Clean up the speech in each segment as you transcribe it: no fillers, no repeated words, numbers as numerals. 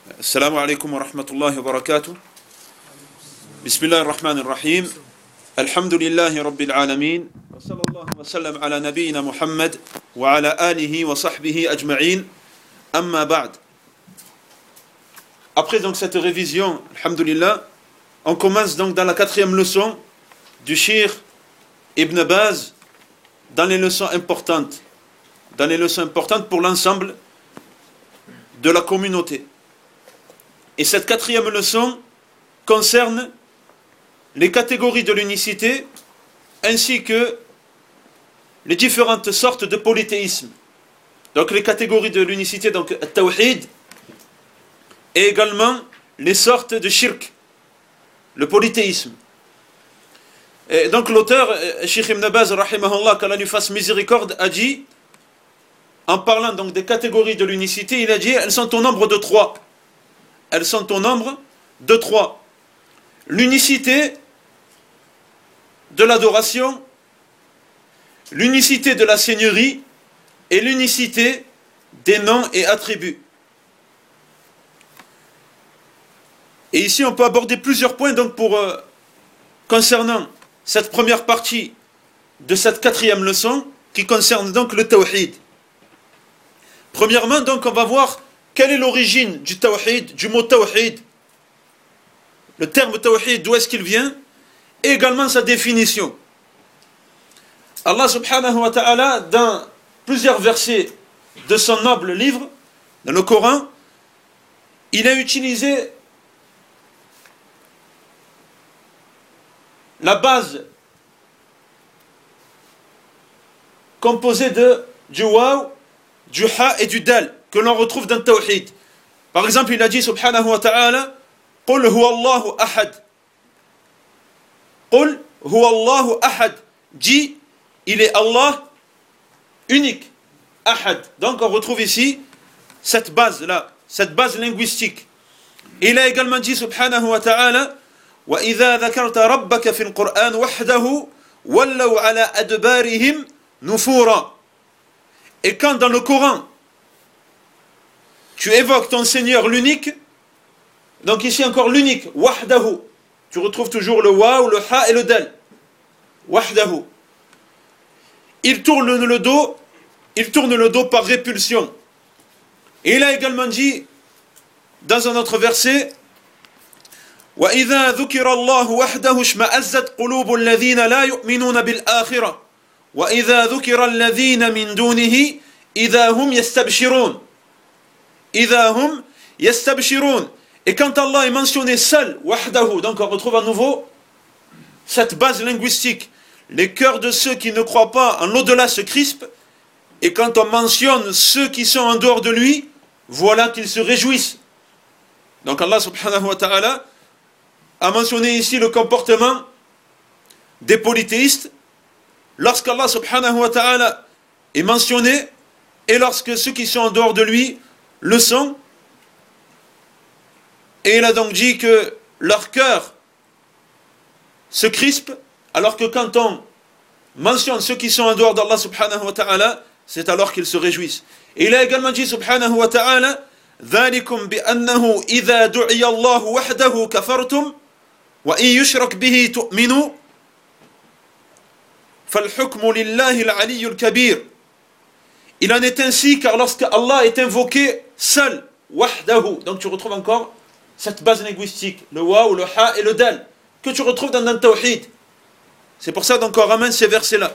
السلام عليكم ورحمة الله وبركاته. بسم الله الرحمن الرحيم. الحمد لله رب العالمين وصلى الله وسلم على نبينا محمد وعلى آله وصحبه أجمعين. أما بعد. Après donc cette révision, alhamdulillah, on commence donc dans la 4e leçon du Cheikh Ibn Baz, dans les leçons importantes pour l'ensemble de la communauté. Et cette 4e leçon concerne les catégories de l'unicité ainsi que les différentes sortes de polythéisme. Donc les catégories de l'unicité, donc Tawhid, et également les sortes de shirk, le polythéisme. Et donc l'auteur, Cheikh Ibn Baz, rahimahullah, qu'Allah lui fasse miséricorde, a dit, en parlant donc des catégories de l'unicité, il a dit, elles sont au nombre de 3. Elles sont au nombre de 3. L'unicité de l'adoration, l'unicité de la seigneurie et l'unicité des noms et attributs. Et ici, on peut aborder plusieurs points donc concernant cette première partie de cette 4e leçon qui concerne donc le tawhid. Premièrement, donc, on va voir quelle est l'origine du tawhid, du mot tawhid. Le terme tawhid, d'où est-ce qu'il vient? Et également sa définition. Allah subhanahu wa ta'ala, dans plusieurs versets de son noble livre, dans le Coran, il a utilisé la base composée du waw, du ha et du dal, que l'on retrouve dans le tawhid. Par exemple, il a dit subhanahu wa ta'ala, Qul huwa Allahu ahad. Qul huwa Allahu ahad. Dit, il est Allah unique. Ahad. Donc on retrouve ici cette base-là, cette base linguistique. Il a également dit subhanahu wa ta'ala, وَإِذَا ذَكَرْتَ رَبَّكَ فِي الْقُرْآنِ وَحْدَهُ وَلَّوْا عَلَى أَدْبَارِهِمْ نُفُورًا. Et quand dans le Coran, tu évoques ton Seigneur l'unique, donc ici encore l'unique, wahdahu, tu retrouves toujours le waw, le ha et le dal. Wahdahu. Il tourne le dos par répulsion. Et il a également dit, dans un autre verset, وَإِذَا ذُكِرَ اللَّهُ وَحْدَهُ اشْمَأَزَّتْ قُلُوبُ الَّذِينَ لَا يُؤْمِنُونَ بِالْآخِرَةِ وَإِذَا ذُكِرَ الَّذِينَ مِن دُونِهِ إِذَا هُمْ يَسْتَبْشِرُونَ. إِذَا هُمْ يَسْتَبْشِرُونَ. Et quand Allah est mentionné seul, wahdahu, donc on retrouve à nouveau cette base linguistique. Les cœurs de ceux qui ne croient pas en l'au-delà se crispent, et quand on mentionne ceux qui sont en dehors de lui, voilà qu'ils se réjouissent. Donc Allah subhanahu wa ta'ala a mentionné ici le comportement des polythéistes lorsqu'Allah subhanahu wa ta'ala est mentionné et lorsque ceux qui sont en dehors de lui le sont. Et il a donc dit que leur cœur se crispe, alors que quand on mentionne ceux qui sont en dehors d'Allah subhanahu wa ta'ala, c'est alors qu'ils se réjouissent. Et il a également dit subhanahu wa ta'ala, ذَلِكُمْ بِأَنَّهُ إِذَا دُعِيَ اللَّهُ وَحْدَهُ كَفَرْتُمْ وَإِن يُشْرَكْ بِهِ تُؤْمِنُوا فَالْحُكْمُ لِلَّهِ الْعَلِيُّ الْكَبِيرُ. Il en est ainsi car lorsque Allah est invoqué seul, wahdahu, donc tu retrouves encore cette base linguistique, le waw, le ha et le dal, que tu retrouves dans le tawhid. C'est pour ça donc on ramène ces versets-là.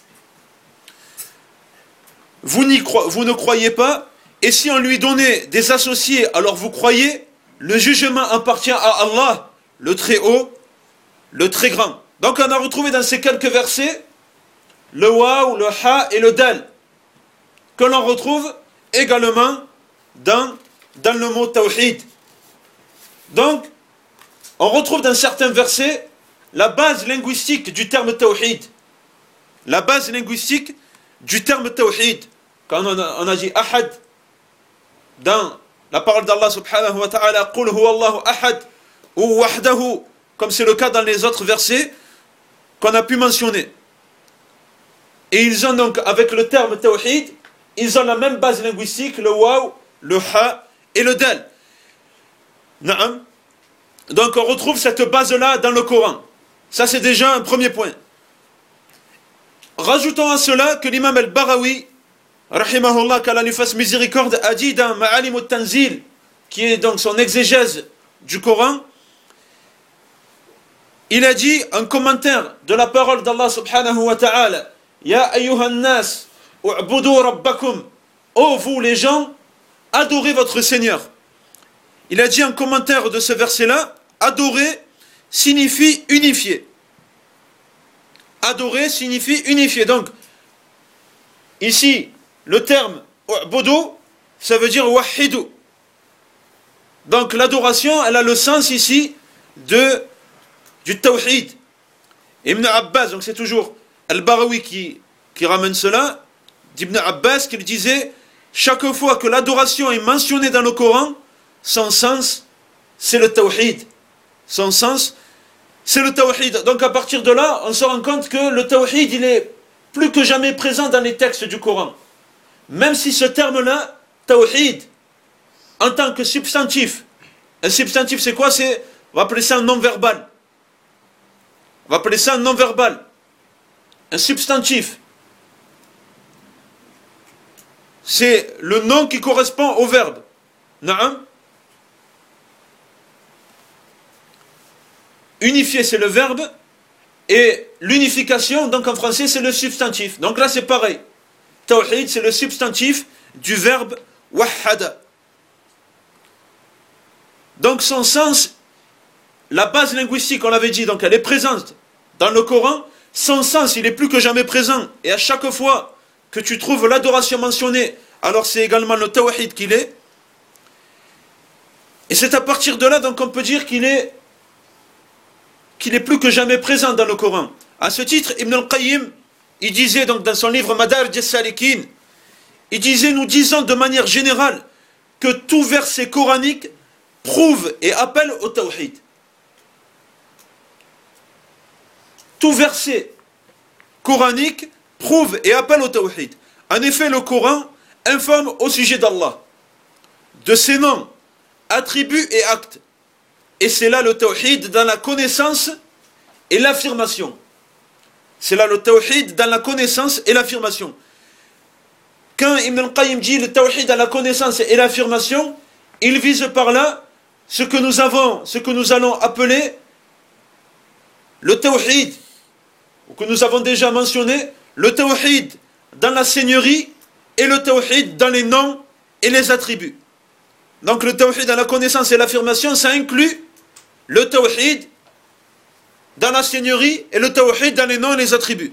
Vous ne croyez pas, et si on lui donnait des associés, alors vous croyez, le jugement appartient à Allah, le très haut, le très grand. Donc on a retrouvé dans ces quelques versets le waw, le ha et le dal, que l'on retrouve également dans le mot tawhid. Donc, on retrouve dans certains versets la base linguistique du terme tawhid. La base linguistique du terme tawhid. Quand on a dit ahad, dans la parole d'Allah subhanahu wa ta'ala, Qul huwa Allahu ahad, ou wahdahu, comme c'est le cas dans les autres versets qu'on a pu mentionner. Et ils ont donc, avec le terme tawhid, ils ont la même base linguistique, le waw, le ha et le dal. Naam. Donc on retrouve cette base-là dans le Coran. Ça c'est déjà un premier point. Rajoutons à cela que l'imam al-Barawi, rahimahullah, qu'Allah lui fasse miséricorde, a dit dans Ma'alim al-Tanzil, qui est donc son exégèse du Coran, il a dit en commentaire de la parole d'Allah subhanahu wa ta'ala, Ya ayyuhan nas, u'budu rabbakum, ô vous les gens, adorez votre Seigneur. Il a dit en commentaire de ce verset-là, adorer signifie unifier. Adorer signifie unifier. Donc, ici, le terme u'budu, ça veut dire wahidu. Donc, l'adoration, elle a le sens ici du tawhid. Ibn Abbas, donc c'est toujours Al-Barawi qui ramène cela, d'Ibn Abbas, qui disait, chaque fois que l'adoration est mentionnée dans le Coran, son sens, c'est le tawhid. Son sens, c'est le tawhid. Donc à partir de là, on se rend compte que le tawhid, il est plus que jamais présent dans les textes du Coran. Même si ce terme-là, tawhid, en tant que substantif, un substantif c'est quoi? On va appeler ça un non-verbal. On va appeler ça un non-verbal. Un substantif. C'est le nom qui correspond au verbe. Naam. Unifier, c'est le verbe. Et l'unification, donc en français, c'est le substantif. Donc là, c'est pareil. Tawhid, c'est le substantif du verbe wahhada. Donc son sens, la base linguistique, on l'avait dit, donc elle est présente dans le Coran. Son sens, il est plus que jamais présent. Et à chaque fois que tu trouves l'adoration mentionnée, alors c'est également le tawhid qu'il est. Et c'est à partir de là, donc on peut dire qu'il est plus que jamais présent dans le Coran. À ce titre, Ibn al-Qayyim, il disait donc dans son livre Madarij as-Salikin, il disait, nous disons de manière générale que tout verset coranique prouve et appelle au tawhid. Tout verset coranique prouve et appelle au tawhid. En effet, le Coran informe au sujet d'Allah, de ses noms, attributs et actes. Et c'est là le tawhid dans la connaissance et l'affirmation. C'est là le tawhid dans la connaissance et l'affirmation. Quand Ibn al-Qayyim dit le tawhid dans la connaissance et l'affirmation, il vise par là ce que nous allons appeler le tawhid, ou que nous avons déjà mentionné, le tawhid dans la seigneurie et le tawhid dans les noms et les attributs. Donc le tawhid dans la connaissance et l'affirmation, ça inclut le tawhid dans la seigneurie et le tawhid dans les noms et les attributs.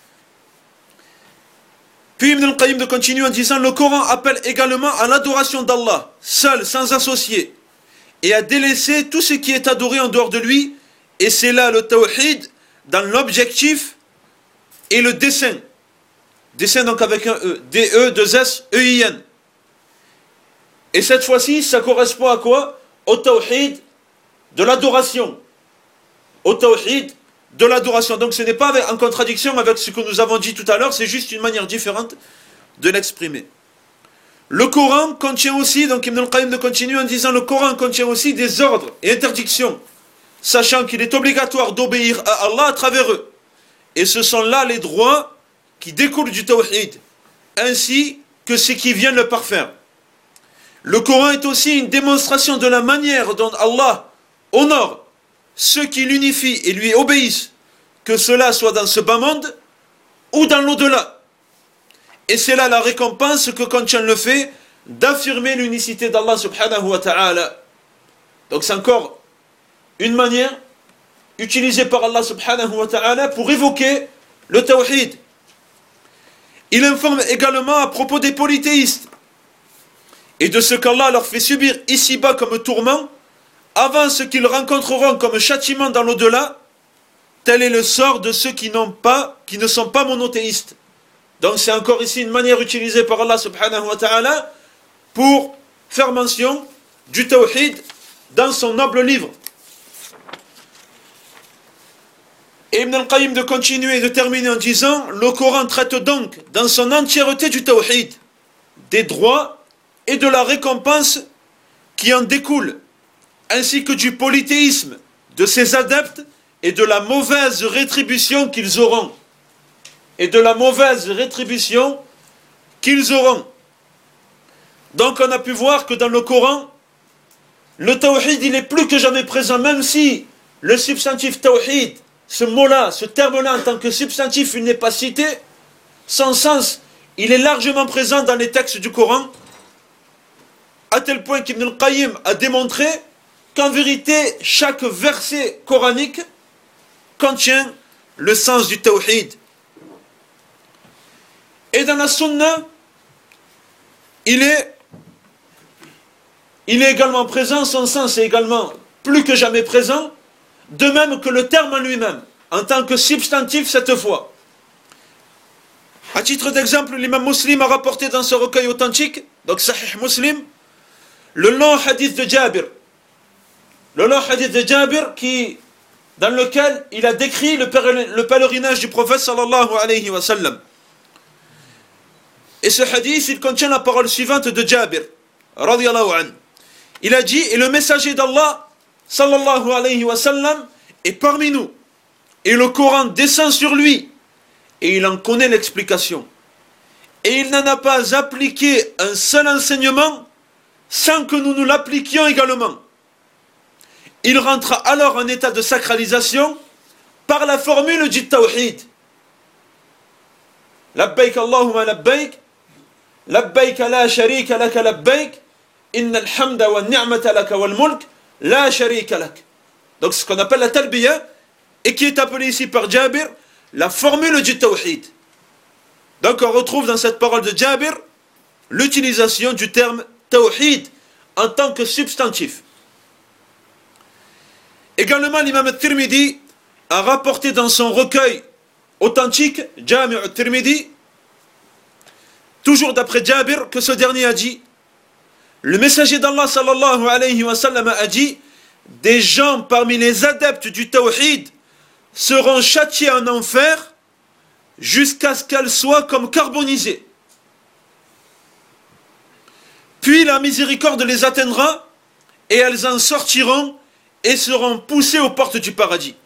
Puis Ibn al-Qayyim de continuer en disant, le Coran appelle également à l'adoration d'Allah, seul, sans associé, et à délaisser tout ce qui est adoré en dehors de lui, et c'est là le tawhid dans l'objectif et le dessein. Dessein donc avec un E, D-E, 2-S, E-I-N. Et cette fois-ci, ça correspond à quoi? Au tawhid de l'adoration. Au tawhid de l'adoration. Donc ce n'est pas en contradiction avec ce que nous avons dit tout à l'heure, c'est juste une manière différente de l'exprimer. Le Coran contient aussi, donc Ibn al-Qayyim de continuer en disant, le Coran contient aussi des ordres et interdictions, sachant qu'il est obligatoire d'obéir à Allah à travers eux. Et ce sont là les droits qui découlent du tawhid, ainsi que ce qui vient le parfaire. Le Coran est aussi une démonstration de la manière dont Allah honore ceux qui l'unifient et lui obéissent, que cela soit dans ce bas monde ou dans l'au-delà. Et c'est là la récompense que contient le fait d'affirmer l'unicité d'Allah subhanahu wa ta'ala. Donc c'est encore une manière utilisée par Allah subhanahu wa ta'ala pour évoquer le tawhid. Il informe également à propos des polythéistes et de ce qu'Allah leur fait subir ici-bas comme tourment, avant ce qu'ils rencontreront comme châtiment dans l'au-delà. Tel est le sort de ceux qui ne sont pas monothéistes. Donc c'est encore ici une manière utilisée par Allah subhanahu wa ta'ala pour faire mention du tawhid dans son noble livre. Et Ibn al-Qayyim de continuer et de terminer en disant, le Coran traite donc dans son entièreté du tawhid, des droits et de la récompense qui en découle, ainsi que du polythéisme de ses adeptes et de la mauvaise rétribution qu'ils auront. Et de la mauvaise rétribution qu'ils auront. Donc on a pu voir que dans le Coran, le tawhid il est plus que jamais présent, même si le substantif tawhid, ce mot-là, ce terme-là en tant que substantif, il n'est pas cité, son sens, il est largement présent dans les textes du Coran, à tel point qu'Ibn al-Qayyim a démontré qu'en vérité, chaque verset coranique contient le sens du tawhid. Et dans la sunna, il est également présent, son sens est également plus que jamais présent, de même que le terme en lui-même, en tant que substantif cette fois. À titre d'exemple, l'imam Muslim a rapporté dans ce recueil authentique, donc Sahih Muslim, le long hadith de Jabir. Le long hadith de Jabir dans lequel il a décrit le pèlerinage du prophète sallallahu alayhi wa sallam. Et ce hadith, il contient la parole suivante de Jabir, radiyallahu anhu. Il a dit, et le messager d'Allah, sallallahu alayhi wa sallam, est parmi nous. Et le Coran descend sur lui. Et il en connaît l'explication. Et il n'en a pas appliqué un seul enseignement sans que nous nous l'appliquions également. Il rentre alors en état de sacralisation par la formule du tawhid. Labbaik Allahumma labbaik, labbaik la sharika laka labbaik, innal hamda wa ni'mata laka wal mulk, la sharika lak. Donc ce qu'on appelle la talbiya, et qui est appelée ici par Jabir, la formule du tawhid. Donc on retrouve dans cette parole de Jabir l'utilisation du terme tawhid en tant que substantif. Également, l'imam al-Tirmidhi a rapporté dans son recueil authentique, Jami' al-Tirmidhi, toujours d'après Jabir, que ce dernier a dit, le messager d'Allah sallallahu alayhi wa sallam a dit, des gens parmi les adeptes du tawhid seront châtiés en enfer jusqu'à ce qu'elles soient comme carbonisées. Puis la miséricorde les atteindra et elles en sortiront et seront poussées aux portes du paradis.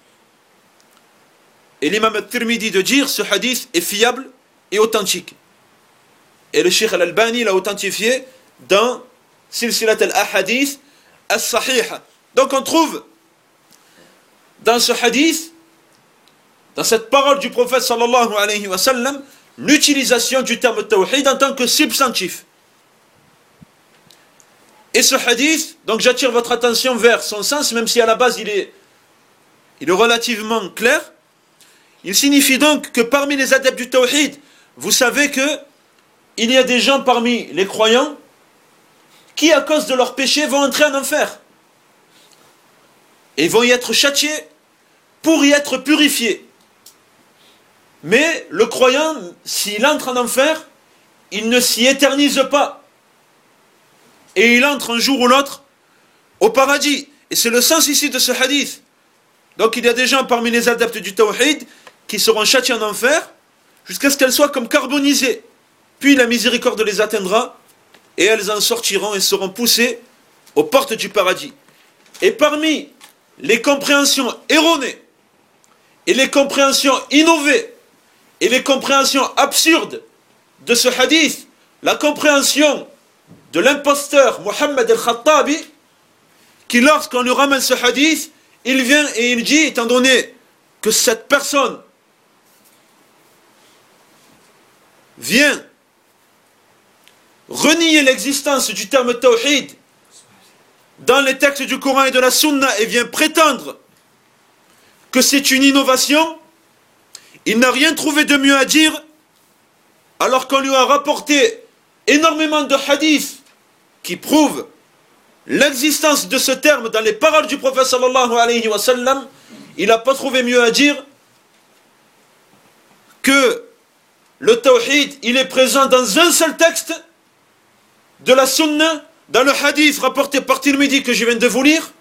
Et l'imam al-Tirmidhi de dire ce hadith est fiable et authentique. Et le Cheikh al-Albani l'a authentifié dans Silsilat al-Ahadith al-Sahiha. Donc on trouve dans ce hadith, dans cette parole du prophète sallallahu alayhi wa sallam, l'utilisation du terme tawhid en tant que substantif. Et ce hadith, donc j'attire votre attention vers son sens, même si à la base il est relativement clair. Il signifie donc que parmi les adeptes du tawhid, vous savez que il y a des gens parmi les croyants qui, à cause de leurs péchés, vont entrer en enfer. Et vont y être châtiés pour y être purifiés. Mais le croyant, s'il entre en enfer, il ne s'y éternise pas. Et il entre un jour ou l'autre au paradis. Et c'est le sens ici de ce hadith. Donc il y a des gens parmi les adeptes du tawhid qui seront châtiés en enfer jusqu'à ce qu'elles soient comme carbonisées. Puis la miséricorde les atteindra et elles en sortiront et seront poussées aux portes du paradis. Et parmi les compréhensions erronées et les compréhensions innovées et les compréhensions absurdes de ce hadith, la compréhension de l'imposteur Mohammed al-Khattabi, qui lorsqu'on lui ramène ce hadith, il vient et il dit, étant donné que cette personne vient renier l'existence du terme tawhid dans les textes du Coran et de la Sunna et vient prétendre que c'est une innovation, il n'a rien trouvé de mieux à dire alors qu'on lui a rapporté énormément de hadiths qui prouvent l'existence de ce terme dans les paroles du prophète sallallahu alayhi wa sallam. Il n'a pas trouvé mieux à dire que le tawhid, il est présent dans un seul texte de la sunna, dans le hadith rapporté par Tirmidhi que je viens de vous lire,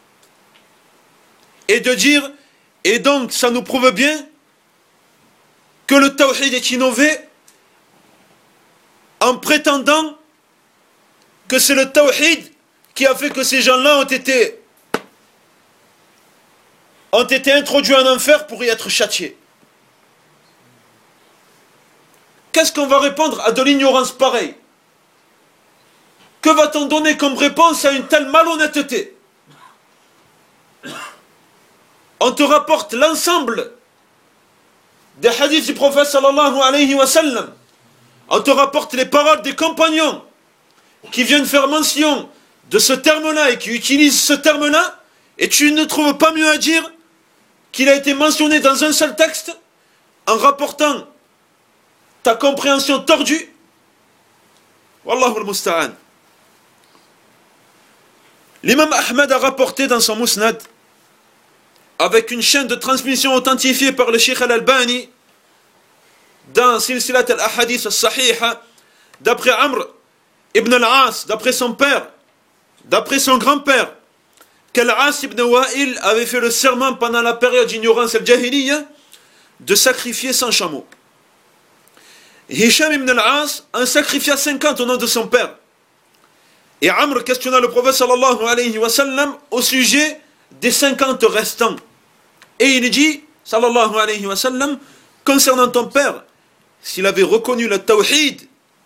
et de dire, et donc ça nous prouve bien que le tawhid est innové en prétendant que c'est le tawhid qui a fait que ces gens-là ont été ont été introduits en enfer pour y être châtiés. Qu'est-ce qu'on va répondre à de l'ignorance pareille? Que va-t-on donner comme réponse à une telle malhonnêteté? On te rapporte l'ensemble des hadiths du prophète sallallahu alayhi wa sallam. On te rapporte les paroles des compagnons qui viennent faire mention de ce terme-là et qui utilisent ce terme-là, et tu ne trouves pas mieux à dire qu'il a été mentionné dans un seul texte en rapportant ta compréhension tordue. Wallahu al-musta'an. L'imam Ahmed a rapporté dans son Musnad, avec une chaîne de transmission authentifiée par le Cheikh Al-Albani, dans Silsilat al-Ahadith al-Sahiha, d'après Amr ibn al-As, d'après son père, d'après son grand-père, qu'Al-As ibn Wa'il avait fait le serment pendant la période d'ignorance al-Jahiliya de sacrifier 100 chameaux. Hisham ibn al-As en sacrifia 50 au nom de son père. Et Amr questionna le prophète sallallahu alayhi wa sallam au sujet des 50 restants. Et il dit, sallallahu alayhi wa sallam, concernant ton père, s'il avait reconnu le tawhid,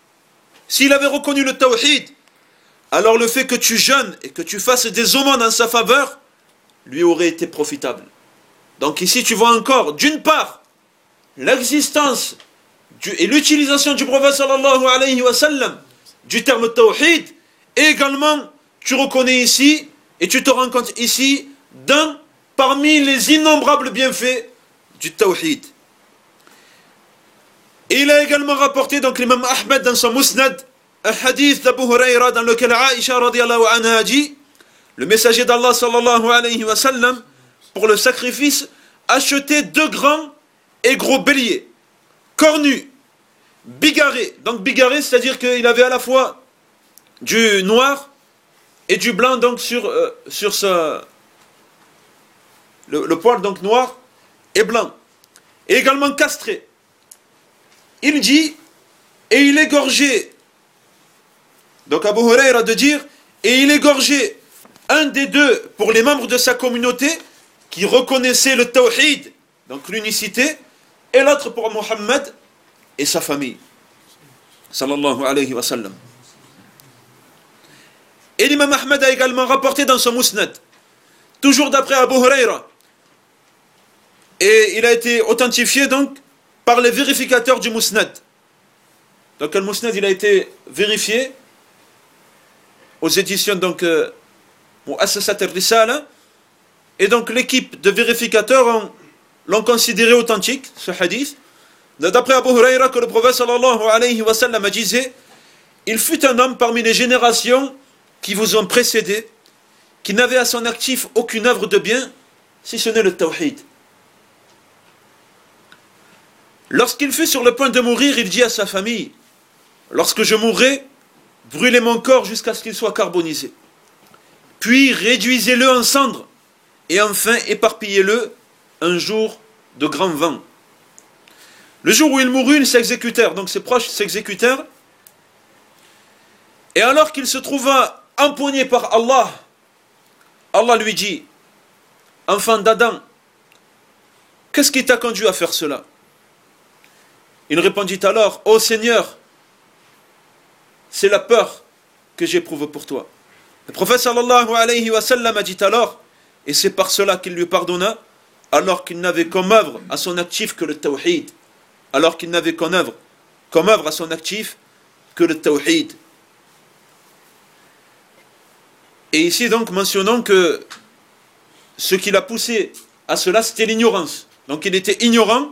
alors le fait que tu jeûnes et que tu fasses des aumônes en sa faveur, lui aurait été profitable. Donc ici tu vois encore, d'une part, l'existence et l'utilisation du prophète sallallahu alayhi wa sallam du terme tawhid, et également tu reconnais ici et tu te rends compte ici d'un parmi les innombrables bienfaits du tawhid. Et il a également rapporté donc l'imam Ahmed dans son Musnad un hadith d'Abu Huraira dans lequel Aïcha radiallahu anha a dit, le messager d'Allah sallallahu alayhi wa sallam, pour le sacrifice, achetait 2 grands et gros béliers, cornus, bigarrés. Donc bigarrés, c'est-à-dire qu'il avait à la fois du noir et du blanc donc sur le poil donc noir et blanc, et également castré. Il dit, et il égorgeait, donc Abu Huraira de dire, et il égorgeait un des 2 pour les membres de sa communauté qui reconnaissaient le tawhid, donc l'unicité, et l'autre pour Mohammed et sa famille, sallallahu alayhi wa sallam. Et l'imam Ahmed a également rapporté dans son Musnad, toujours d'après Abu Huraira, et il a été authentifié donc par les vérificateurs du Musnad. Donc le Musnad il a été vérifié aux éditions donc Mu'assasat al-Risala, et donc l'équipe de vérificateurs l'ont considéré authentique, ce hadith, d'après Abu Huraira, que le prophète sallallahu alayhi wa sallam disait, il fut un homme parmi les générations qui vous ont précédé, qui n'avait à son actif aucune œuvre de bien, si ce n'est le tawhid. Lorsqu'il fut sur le point de mourir, il dit à sa famille, lorsque je mourrai, brûlez mon corps jusqu'à ce qu'il soit carbonisé. Puis réduisez-le en cendres, et enfin éparpillez-le un jour de grand vent. Le jour où il mourut, ils s'exécutèrent, donc ses proches s'exécutèrent, et alors qu'il se trouva empoigné par Allah, Allah lui dit, enfant d'Adam, qu'est-ce qui t'a conduit à faire cela? Il répondit alors, ô Seigneur, c'est la peur que j'éprouve pour toi. Le prophète sallallahu alayhi wa sallam a dit alors, et c'est par cela qu'il lui pardonna, alors qu'il n'avait comme œuvre à son actif que le tawhid, alors qu'il n'avait comme œuvre à son actif que le tawhid. Et ici donc mentionnons que ce qui l'a poussé à cela, c'était l'ignorance. Donc il était ignorant,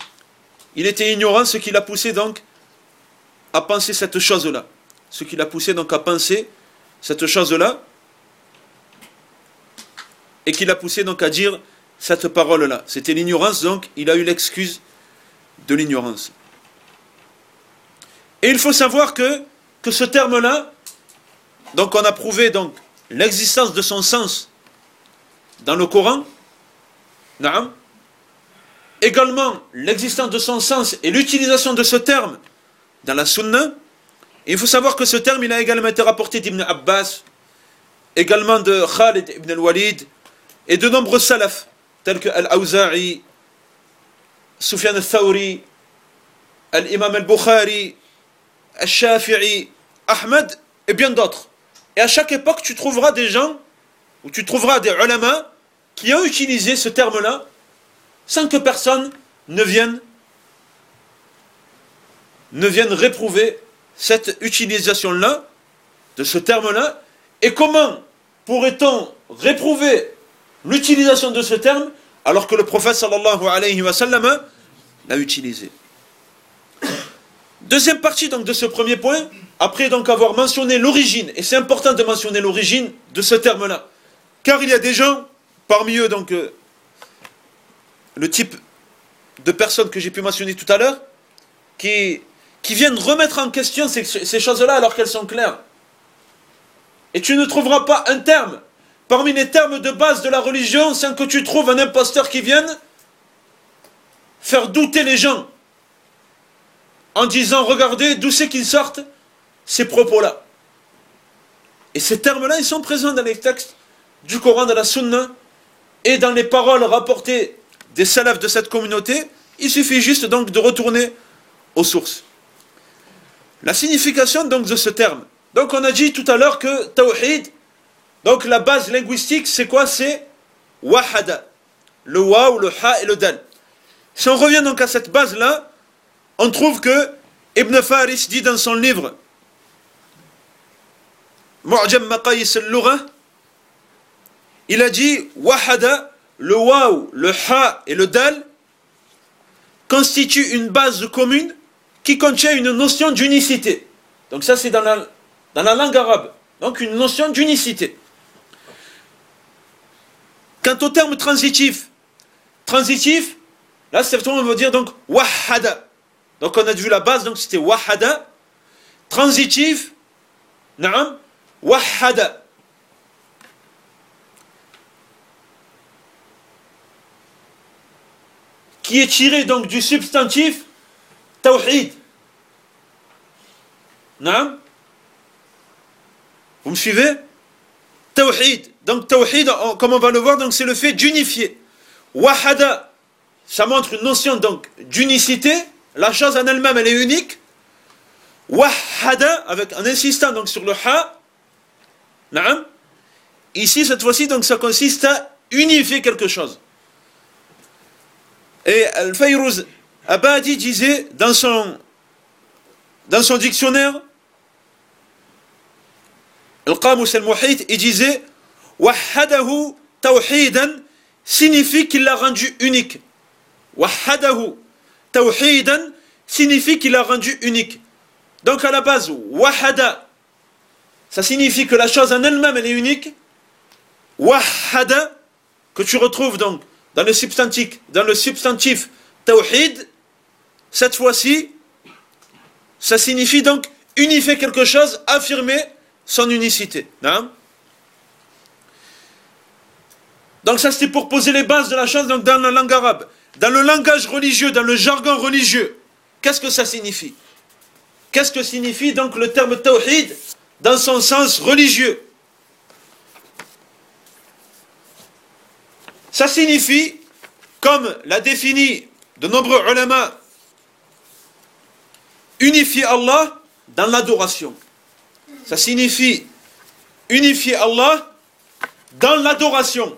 ce qui l'a poussé donc à penser cette chose-là. Ce qui l'a poussé donc à penser cette chose-là, et qui l'a poussé donc à dire cette parole-là. C'était l'ignorance, donc il a eu l'excuse de l'ignorance. Et il faut savoir que ce terme-là, donc on a prouvé donc l'existence de son sens dans le Coran, naam, également l'existence de son sens et l'utilisation de ce terme dans la Sunna. Et il faut savoir que ce terme il a également été rapporté d'Ibn Abbas, également de Khalid ibn al-Walid et de nombreux salafs tels que Al-Awza'i, Sufyan al-Thawri, Al-Imam al-Bukhari, Al-Shafi'i, Ahmed et bien d'autres. Et à chaque époque, tu trouveras des gens, ou tu trouveras des ulama qui ont utilisé ce terme-là sans que personne ne vienne réprouver cette utilisation-là, de ce terme-là. Et comment pourrait-on réprouver l'utilisation de ce terme alors que le prophète sallallahu alayhi wa sallam l'a utilisé? Deuxième partie donc de ce premier point, après donc avoir mentionné l'origine, et c'est important de mentionner l'origine de ce terme-là, car il y a des gens, parmi eux donc le type de personnes que j'ai pu mentionner tout à l'heure, qui viennent remettre en question ces choses-là alors qu'elles sont claires. Et tu ne trouveras pas un terme parmi les termes de base de la religion sans que tu trouves un imposteur qui vienne faire douter les gens en disant regardez d'où c'est qu'ils sortent ces propos-là. Et ces termes-là, ils sont présents dans les textes du Coran, de la Sunna et dans les paroles rapportées des salafs de cette communauté. Il suffit juste donc de retourner aux sources. La signification donc de ce terme. Donc on a dit tout à l'heure que Tawhid, donc la base linguistique, c'est quoi? C'est Wahada. Le Waw, le Ha et le Dal. Si on revient donc à cette base-là, on trouve que Ibn Faris dit dans son livre Mu'jam Maqayis al-Lugha, il a dit Wahada, le Waw, le Ha et le Dal constituent une base commune qui contient une notion d'unicité. Donc ça c'est dans la langue arabe. Donc une notion d'unicité. Quant au terme transitif, là c'est on va dire donc wahada. Donc on a vu la base, donc c'était wahada. Transitif, na'am, wahada. Qui est tiré donc du substantif tawhid. Na'am. Vous me suivez? Tawhid. Donc tawhid, comme on va le voir, donc c'est le fait d'unifier. Wahada, ça montre une notion donc d'unicité. La chose en elle-même, elle est unique. Wahada, avec en insistant donc sur le ha. Naam. Ici, cette fois-ci, donc ça consiste à unifier quelque chose. Et Al-Fayrouz Abadi disait dans son dictionnaire, Al-Qamus al-Muhit, il disait Wahadahu tawhidan signifie qu'il l'a rendu unique. Wahadahu tawhidan signifie qu'il l'a rendu unique. Donc à la base, wahada, ça signifie que la chose en elle-même elle est unique. Wahada, que tu retrouves donc dans le substantif tawhid, cette fois-ci, ça signifie donc unifier quelque chose, affirmer son unicité. Non? Donc ça c'était pour poser les bases de la chose donc dans la langue arabe. Dans le langage religieux, dans le jargon religieux, qu'est-ce que ça signifie? Qu'est-ce que signifie donc le terme tawhid dans son sens religieux? Ça signifie, comme l'a défini de nombreux ulama, unifier Allah dans l'adoration. Ça signifie unifier Allah dans l'adoration.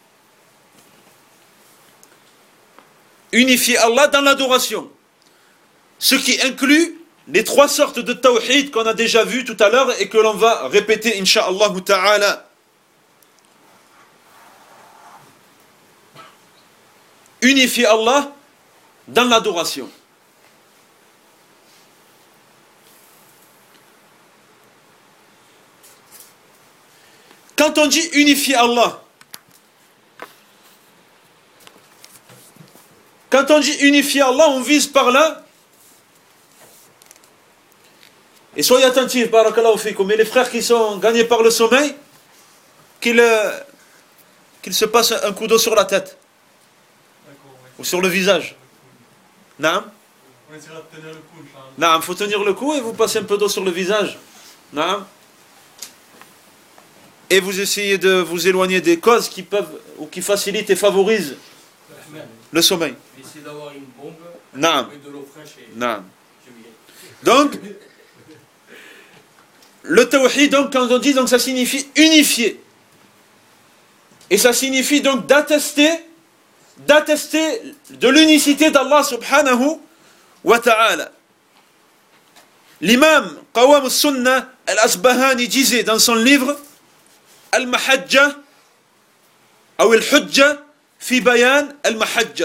Unifier Allah dans l'adoration. Ce qui inclut les trois sortes de tawhid qu'on a déjà vu tout à l'heure et que l'on va répéter, incha'Allah ta'ala. Unifier Allah dans l'adoration. Quand on dit unifier Allah, on vise par là, et soyez attentifs, barakallahu fikum, mais les frères qui sont gagnés par le sommeil, qu'ils se passent un coup d'eau sur la tête, ou sur le visage. Naam. On essaiera de tenir le coup. Naam, il faut tenir le coup et vous passez un peu d'eau sur le visage. Naam. Et vous essayez de vous éloigner des causes qui peuvent ou qui facilitent et favorisent Le sommeil. Essayer d'avoir une bombe Naam. avec de l'eau fraîche et... Naam. Donc, le tawhid, donc, quand on dit, donc, ça signifie unifier. Et ça signifie donc d'attester de l'unicité d'Allah subhanahu wa ta'ala. L'imam Qawam al-Sunnah al-Asbahani disait dans son livre Al-Mahajja ou Al-Hujja fi bayan Al-Mahajja.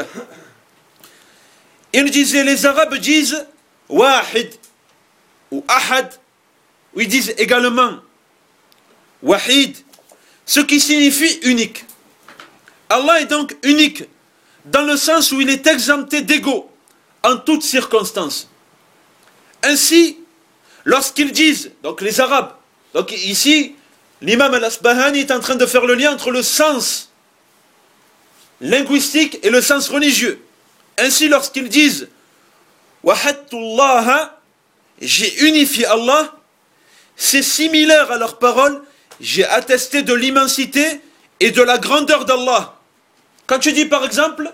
Il disait, les Arabes disent Wahid ou Ahad, ou ils disent également Wahid, ce qui signifie unique. Allah est donc unique dans le sens où il est exempté d'ego en toutes circonstances. Ainsi, lorsqu'ils disent, donc les Arabes, donc ici, l'imam al-Asbahani est en train de faire le lien entre le sens linguistique et le sens religieux. Ainsi, lorsqu'ils disent Wahadtullaha, j'ai unifié Allah, c'est similaire à leurs paroles, j'ai attesté de l'immensité et de la grandeur d'Allah. Quand tu dis par exemple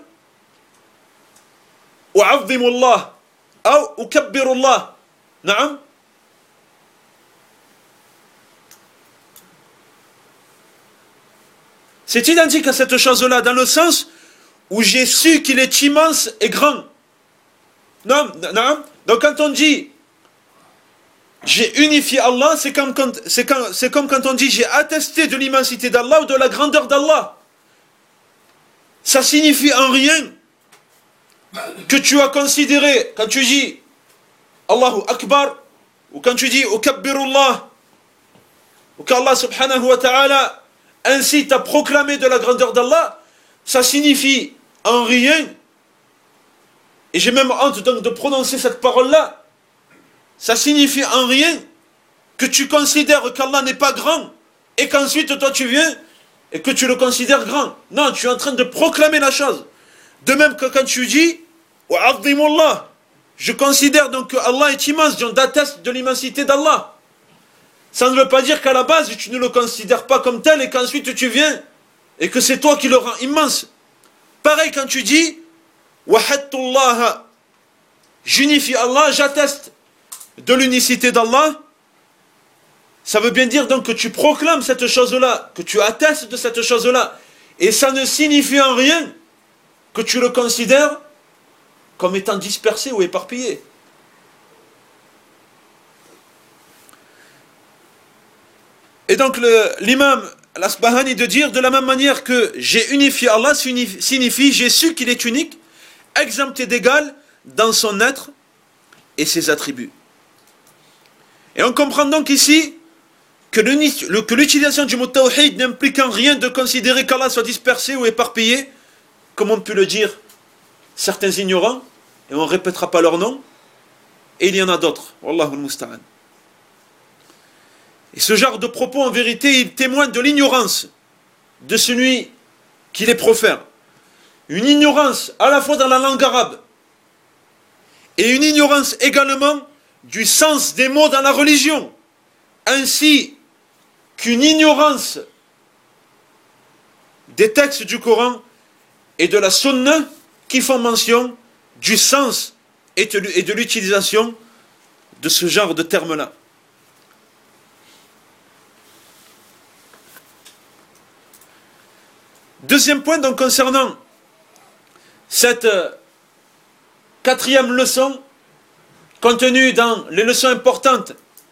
Wa'azzimullah ou Ukabbirullah, na'am, c'est identique à cette chose-là, dans le sens où j'ai su qu'il est immense et grand. Non, non. Donc quand on dit j'ai unifié Allah, c'est comme quand on dit j'ai attesté de l'immensité d'Allah ou de la grandeur d'Allah. Ça signifie en rien que tu as considéré, quand tu dis Allahu Akbar, ou quand tu dis Ukabbirullah, ou qu'Allah subhanahu wa ta'ala ainsi t'a proclamé de la grandeur d'Allah, ça signifie en rien, et j'ai même honte donc de prononcer cette parole-là, ça signifie en rien que tu considères qu'Allah n'est pas grand, et qu'ensuite toi tu viens et que tu le considères grand. Non, tu es en train de proclamer la chose. De même que quand tu dis Wa'azzimullah, je considère donc que Allah est immense, j'atteste de l'immensité d'Allah. Ça ne veut pas dire qu'à la base tu ne le considères pas comme tel et qu'ensuite tu viens et que c'est toi qui le rends immense. Pareil quand tu dis Wahadtullah, j'unifie Allah, j'atteste de l'unicité d'Allah, ça veut bien dire donc que tu proclames cette chose-là, que tu attestes de cette chose-là, et ça ne signifie en rien que tu le considères comme étant dispersé ou éparpillé. Et donc l'imam Al-Asbahani de dire de la même manière que j'ai unifié Allah signifie j'ai su qu'il est unique, exempté d'égal dans son être et ses attributs. Et on comprend donc ici que l'utilisation du mot tawhid n'implique en rien de considérer qu'Allah soit dispersé ou éparpillé, comme on peut le dire certains ignorants, et on ne répétera pas leur nom, et il y en a d'autres. Wallahu al-musta'an. Et ce genre de propos, en vérité, il témoigne de l'ignorance de celui qui les profère. Une ignorance à la fois dans la langue arabe, et une ignorance également du sens des mots dans la religion, ainsi qu'une ignorance des textes du Coran et de la Sunna qui font mention du sens et de l'utilisation de ce genre de termes-là. Deuxième point, donc, concernant cette quatrième leçon contenue dans les leçons importantes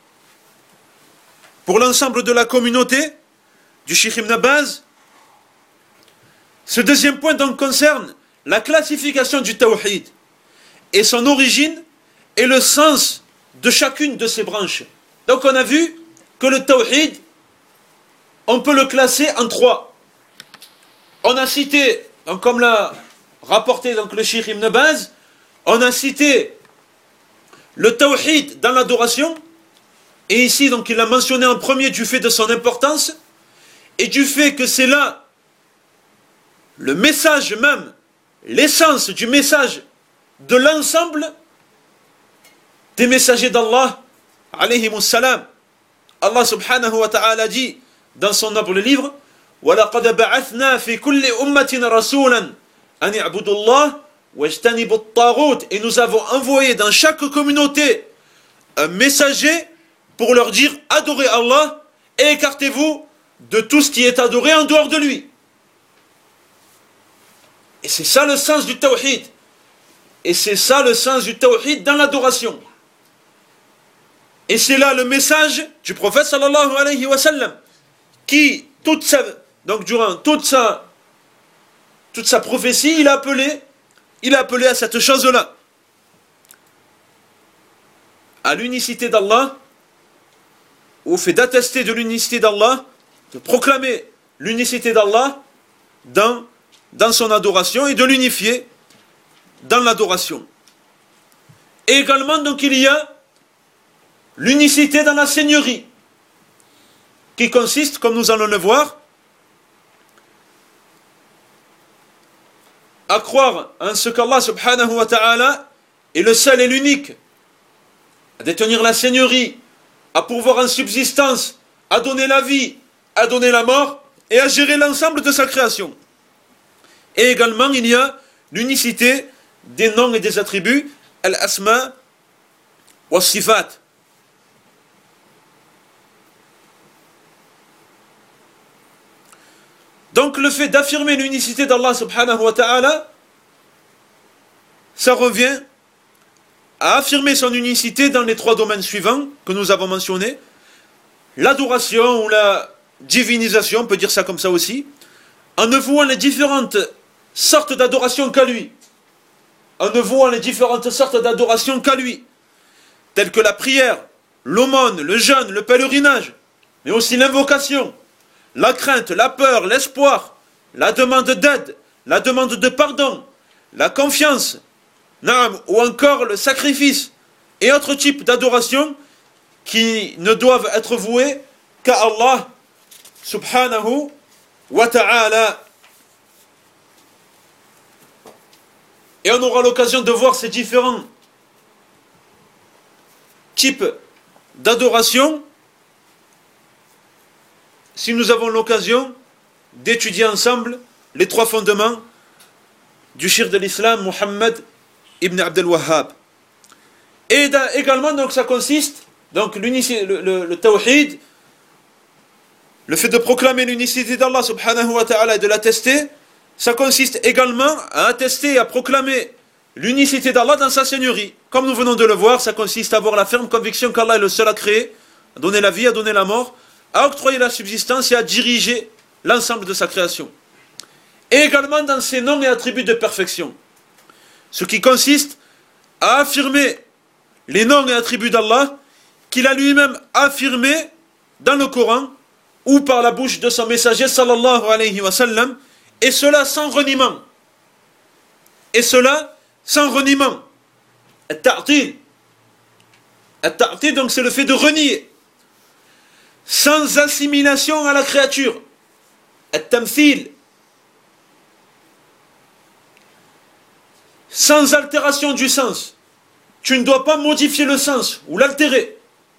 pour l'ensemble de la communauté du Cheikh Ibn Baz. Ce deuxième point donc concerne la classification du tawhid et son origine et le sens de chacune de ses branches. Donc on a vu que le tawhid, on peut le classer en trois. On a cité, donc comme l'a rapporté donc le Cheikh Ibn Baz, on a cité le tawhid dans l'adoration, et ici donc il l'a mentionné en premier du fait de son importance, et du fait que c'est là le message même, l'essence du message de l'ensemble des messagers d'Allah, alayhimus salam. Allah subhanahu wa ta'ala dit dans son noble livre وَلَقَدْ بَعَثْنَا فِي كُلِّ أُمَّةٍ رَسُولًا Ani abudullah wajtanibu at-taghut. Et nous avons envoyé dans chaque communauté un messager pour leur dire adorez Allah et écartez-vous de tout ce qui est adoré en dehors de lui. Et c'est ça le sens du tawhid. Et c'est ça le sens du tawhid dans l'adoration. Et c'est là le message du prophète sallallahu alayhi wa sallam, qui, durant toute sa prophétie, il a appelé à cette chose-là. À l'unicité d'Allah, au fait d'attester de l'unicité d'Allah, de proclamer l'unicité d'Allah dans son adoration et de l'unifier dans l'adoration. Et également, donc, il y a l'unicité dans la seigneurie, qui consiste, comme nous allons le voir, à croire en ce qu'Allah subhanahu wa ta'ala est le seul et l'unique à détenir la seigneurie, à pourvoir en subsistance, à donner la vie, à donner la mort et à gérer l'ensemble de sa création. Et également, il y a l'unicité des noms et des attributs, al-asma wa sifat. Donc le fait d'affirmer l'unicité d'Allah subhanahu wa ta'ala, ça revient à affirmer son unicité dans les trois domaines suivants que nous avons mentionnés. L'adoration ou la divinisation, on peut dire ça comme ça aussi, en ne vouant les différentes sortes d'adoration qu'à lui. En ne vouant les différentes sortes d'adoration qu'à lui, telles que la prière, l'aumône, le jeûne, le pèlerinage, mais aussi l'invocation, la crainte, la peur, l'espoir, la demande d'aide, la demande de pardon, la confiance, ou encore le sacrifice et autres types d'adoration qui ne doivent être voués qu'à Allah subhanahu wa ta'ala. Et on aura l'occasion de voir ces différents types d'adoration si nous avons l'occasion d'étudier ensemble les trois fondements du shir de l'islam, Muhammad ibn Abdel Wahhab. Et également, donc, ça consiste, donc, le tawhid, le fait de proclamer l'unicité d'Allah subhanahu wa ta'ala et de l'attester, ça consiste également à attester et à proclamer l'unicité d'Allah dans sa seigneurie. Comme nous venons de le voir, ça consiste à avoir la ferme conviction qu'Allah est le seul à créer, à donner la vie, à donner la mort, à octroyer la subsistance et à diriger l'ensemble de sa création. Et également dans ses noms et attributs de perfection. Ce qui consiste à affirmer les noms et attributs d'Allah qu'il a lui-même affirmés dans le Coran ou par la bouche de son messager sallallahu alayhi wa sallam, et cela sans reniement. Et cela sans reniement. At-ta'til. At-ta'til, donc c'est le fait de renier. Sans assimilation à la créature. At-tamthil. Sans altération du sens. Tu ne dois pas modifier le sens ou l'altérer.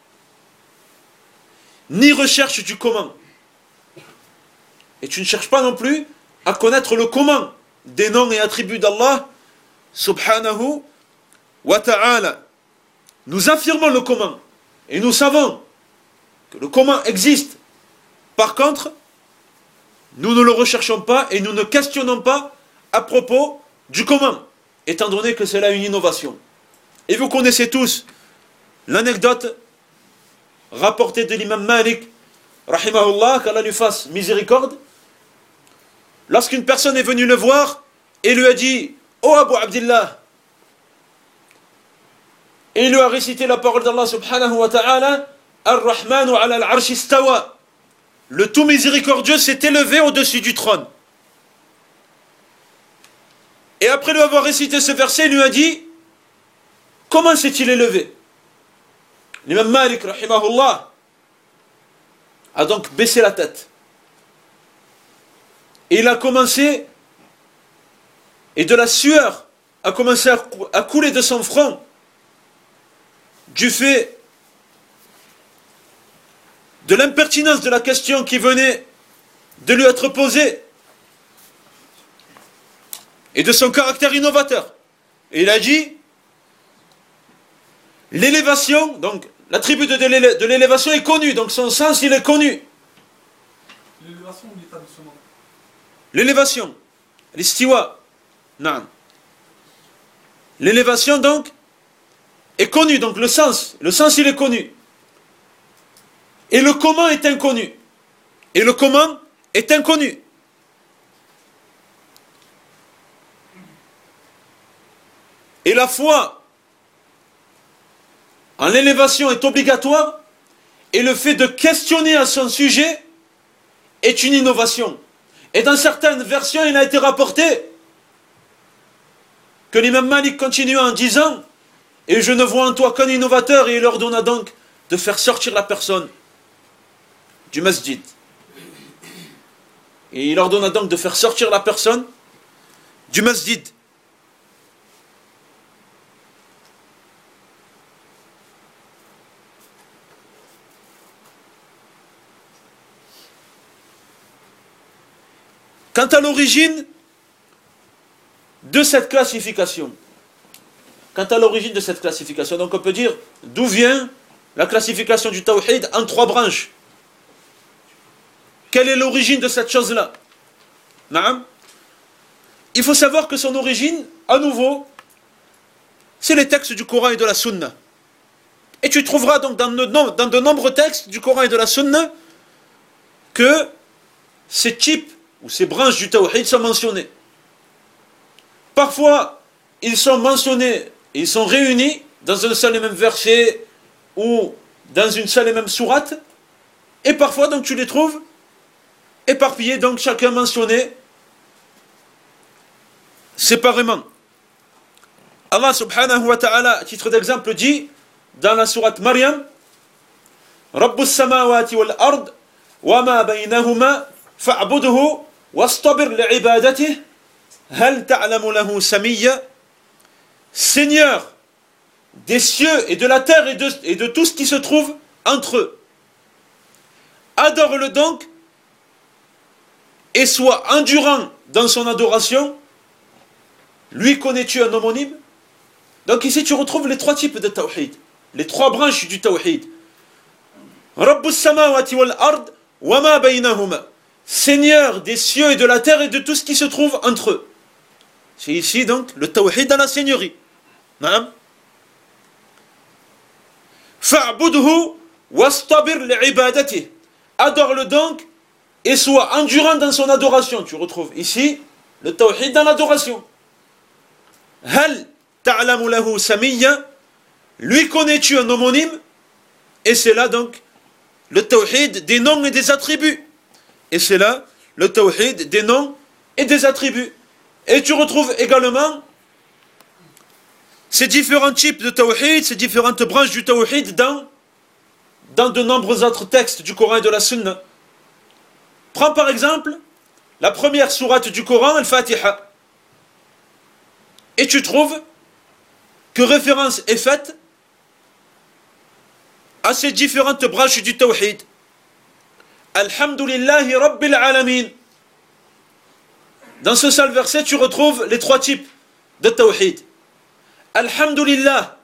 Ni recherche du comment. Et tu ne cherches pas non plus à connaître le comment des noms et attributs d'Allah subhanahu wa ta'ala. Nous affirmons le comment et nous savons que le comment existe. Par contre, nous ne le recherchons pas et nous ne questionnons pas à propos du comment, étant donné que c'est là une innovation. Et vous connaissez tous l'anecdote rapportée de l'imam Malik, rahimahullah, qu'Allah lui fasse miséricorde, lorsqu'une personne est venue le voir et lui a dit « Oh Abu Abdillah » et il lui a récité la parole d'Allah subhanahu wa ta'ala « Ar-Rahmanu ala al-arsh istawa » le tout miséricordieux s'est élevé au-dessus du trône. Et après lui avoir récité ce verset, il lui a dit « Comment s'est-il élevé » L'imam Malik, rahimahullah, a donc baissé la tête. Et il a commencé, et de la sueur a commencé à couler de son front, du fait de l'impertinence de la question qui venait de lui être posée. et de son caractère innovateur. Et il a dit, l'élévation, donc l'attribut de l'élévation est connu, donc son sens il est connu. L'élévation ou l'établissement? L'élévation, l'istiwa, non. L'élévation donc est connue, donc le sens il est connu. Et le comment est inconnu. Et le comment est inconnu. Et la foi en l'élévation est obligatoire, et le fait de questionner à son sujet est une innovation. Et dans certaines versions, il a été rapporté que l'imam Malik continue en disant, et je ne vois en toi qu'un innovateur, et il ordonna donc de faire sortir la personne du masjid. Et il ordonna donc de faire sortir la personne du masjid. Quant à l'origine de cette classification, donc on peut dire d'où vient la classification du tawhid en 3 branches. Quelle est l'origine de cette chose-là? Il faut savoir que son origine, à nouveau, c'est les textes du Coran et de la Sunna. Et tu trouveras donc dans de nombreux textes du Coran et de la Sunna que ces types ou ces branches du tawhid sont mentionnées. Parfois, ils sont mentionnés, ils sont réunis dans un seul et même verset ou dans une seule et même sourate, et parfois donc tu les trouves éparpillés, donc chacun mentionné séparément. Allah subhanahu wa ta'ala, à titre d'exemple, dit dans la sourate Maryam, Rabbus samawati wal ard wa ma baynahuma fa'buduhu wastabir li'ibadatihi hal ta'lamu lahu samiyya. Seigneur des cieux et de la terre et de tout ce qui se trouve entre eux, adore-le donc et sois endurant dans son adoration. Lui connais-tu un homonyme? Donc ici tu retrouves les 3 types de tawhid, les 3 branches du tawhid. Rabbus samawati wal ard wa ma baynahuma, Seigneur des cieux et de la terre et de tout ce qui se trouve entre eux. C'est ici donc le tawhid dans la seigneurie. Fa'budhu wastabir li'ibadatihi, adore-le donc et sois endurant dans son adoration. Tu retrouves ici le tawhid dans l'adoration. Hal ta'lamu lahu samiyya, lui connais-tu un homonyme? Et c'est là donc le tawhid des noms et des attributs. Et c'est là le tawhid des noms et des attributs. Et tu retrouves également ces différents types de tawhid, ces différentes branches du tawhid dans de nombreux autres textes du Coran et de la Sunna. Prends par exemple la première sourate du Coran, Al-Fatiha. Et tu trouves que référence est faite à ces différentes branches du tawhid. Alhamdulillahi Rabbil Alamin. Dans ce seul verset, tu retrouves les 3 types de tawhid. Alhamdulillah,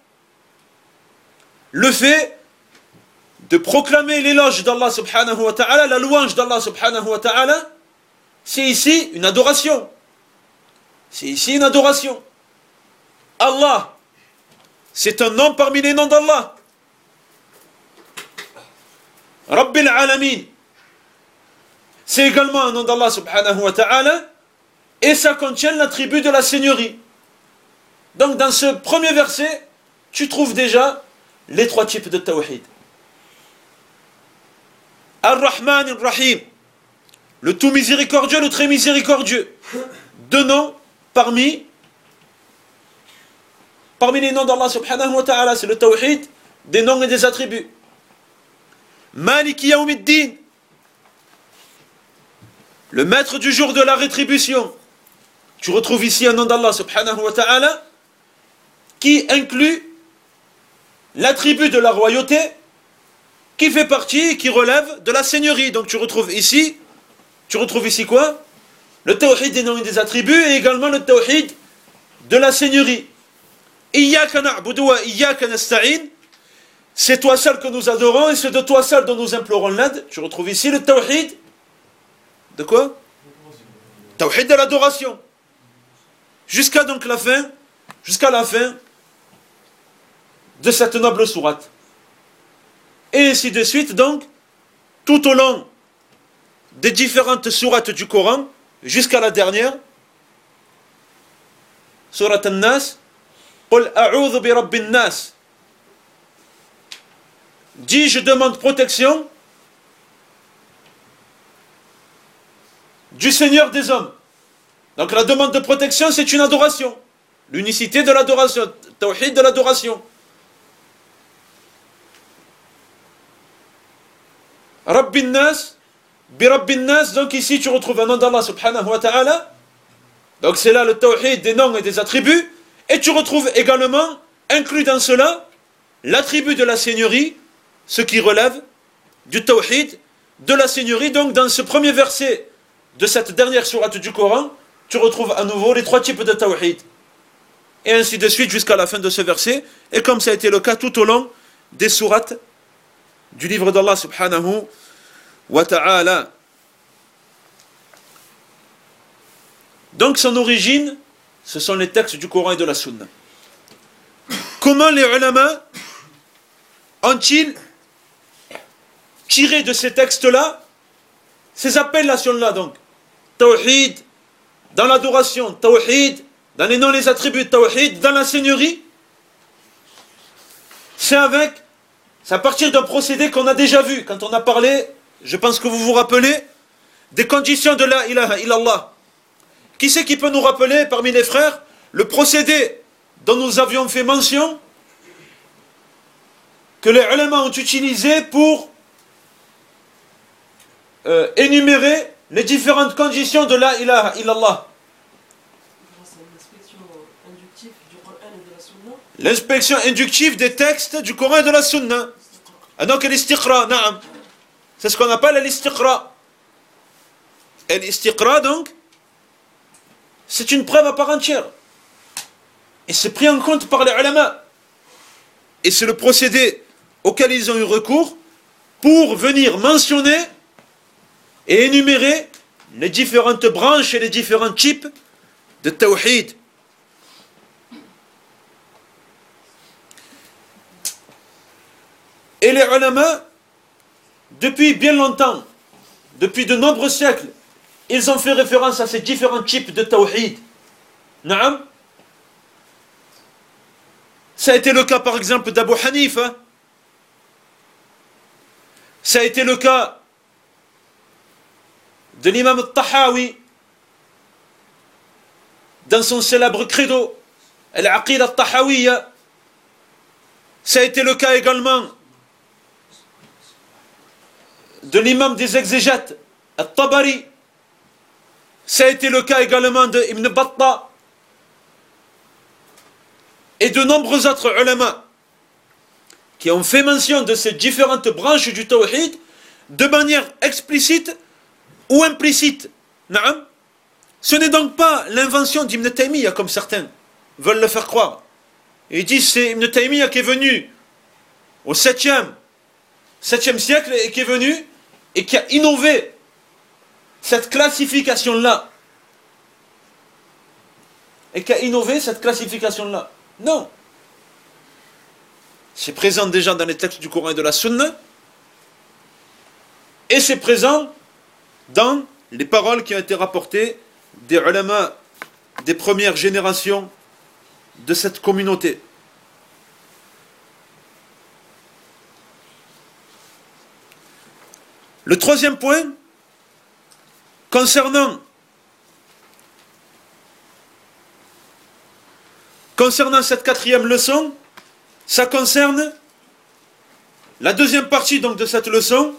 le fait de proclamer l'éloge d'Allah subhanahu wa ta'ala, la louange d'Allah subhanahu wa ta'ala, c'est ici une adoration. C'est ici une adoration. Allah, c'est un nom parmi les noms d'Allah. Rabbil Alamin, c'est également un nom d'Allah subhanahu wa ta'ala, et ça contient l'attribut de la seigneurie. Donc dans ce premier verset, tu trouves déjà les 3 types de tawhid. Ar-Rahman Ar-Rahim, le tout miséricordieux, le très miséricordieux. 2 noms parmi les noms d'Allah subhanahu wa ta'ala, c'est le tawhid des noms et des attributs. Maliki Yawmiddin, le maître du jour de la rétribution. Tu retrouves ici un nom d'Allah subhanahu wa ta'ala qui inclut l'attribut de la royauté qui fait partie, qui relève de la seigneurie. Donc tu retrouves ici quoi? Le tawhid des noms et des attributs et également le tawhid de la seigneurie. Iyyaka na'budu wa iyyaka nasta'in. C'est toi seul que nous adorons et c'est de toi seul dont nous implorons l'aide. Tu retrouves ici le tawhid. De quoi? Tawhid de l'adoration. Jusqu'à donc la fin, de cette noble sourate. Et ainsi de suite, donc, tout au long des différentes sourates du Coran, jusqu'à la dernière, sourate An-Nas, Qul a'udhu bi rabbin nas. Dis, je demande protection du Seigneur des hommes. Donc la demande de protection, c'est une adoration. L'unicité de l'adoration, tawhid de l'adoration. Rabbin nas, bi rabbin nas, donc ici tu retrouves un nom d'Allah subhanahu wa ta'ala. Donc c'est là le tawhid des noms et des attributs. Et tu retrouves également, inclus dans cela, l'attribut de la seigneurie, ce qui relève du tawhid de la seigneurie. Donc dans ce premier verset de cette dernière sourate du Coran, tu retrouves à nouveau les trois types de tawhid. Et ainsi de suite jusqu'à la fin de ce verset. Et comme ça a été le cas tout au long des sourates du livre d'Allah subhanahu wa ta'ala. Donc son origine, ce sont les textes du Coran et de la Sunna. Comment les ulama ont-ils tiré de ces textes-là ces appellations-là donc? Tawhid dans l'adoration, tawhid dans les noms et les attributs, tawhid dans la seigneurie. C'est à partir d'un procédé qu'on a déjà vu quand on a parlé, je pense que vous vous rappelez, des conditions de la ilaha illallah. Qui c'est qui peut nous rappeler parmi les frères le procédé dont nous avions fait mention que les ulama ont utilisé pour énumérer les différentes conditions de la ilaha illallah? L'inspection inductive des textes du Coran et de la Sunna. Ah donc l'istiqra, na'am. C'est ce qu'on appelle l'istiqra. Et l'istiqra donc, c'est une preuve à part entière. Et c'est pris en compte par les ulama. Et c'est le procédé auquel ils ont eu recours pour venir mentionner et énumérer les différentes branches et les différents types de tawhid. Et les ulama, depuis bien longtemps, depuis de nombreux siècles, ils ont fait référence à ces différents types de tawhid. Naam. Ça a été le cas par exemple d'Abu Hanifa. Ça a été le cas de l'imam al-Tahawi dans son célèbre credo, Al-Aqida al-Tahawiyya. Ça a été le cas également de l'imam des exégètes, Al-Tabari. Ça a été le cas également de Ibn Battah et de nombreux autres ulama qui ont fait mention de ces différentes branches du tawhid de manière explicite ou implicite. Naam. Ce n'est donc pas l'invention d'Ibn Taymiyyah comme certains veulent le faire croire. Ils disent c'est Ibn Taymiyyah qui est venu au 7e siècle et qui est venu et qui a innové cette classification-là. Et qui a innové cette classification-là. Non. C'est présent déjà dans les textes du Coran et de la Sunna. Et c'est présent dans les paroles qui ont été rapportées des ulama des premières générations de cette communauté. Le troisième point, concernant cette quatrième leçon, ça concerne la deuxième partie donc de cette leçon,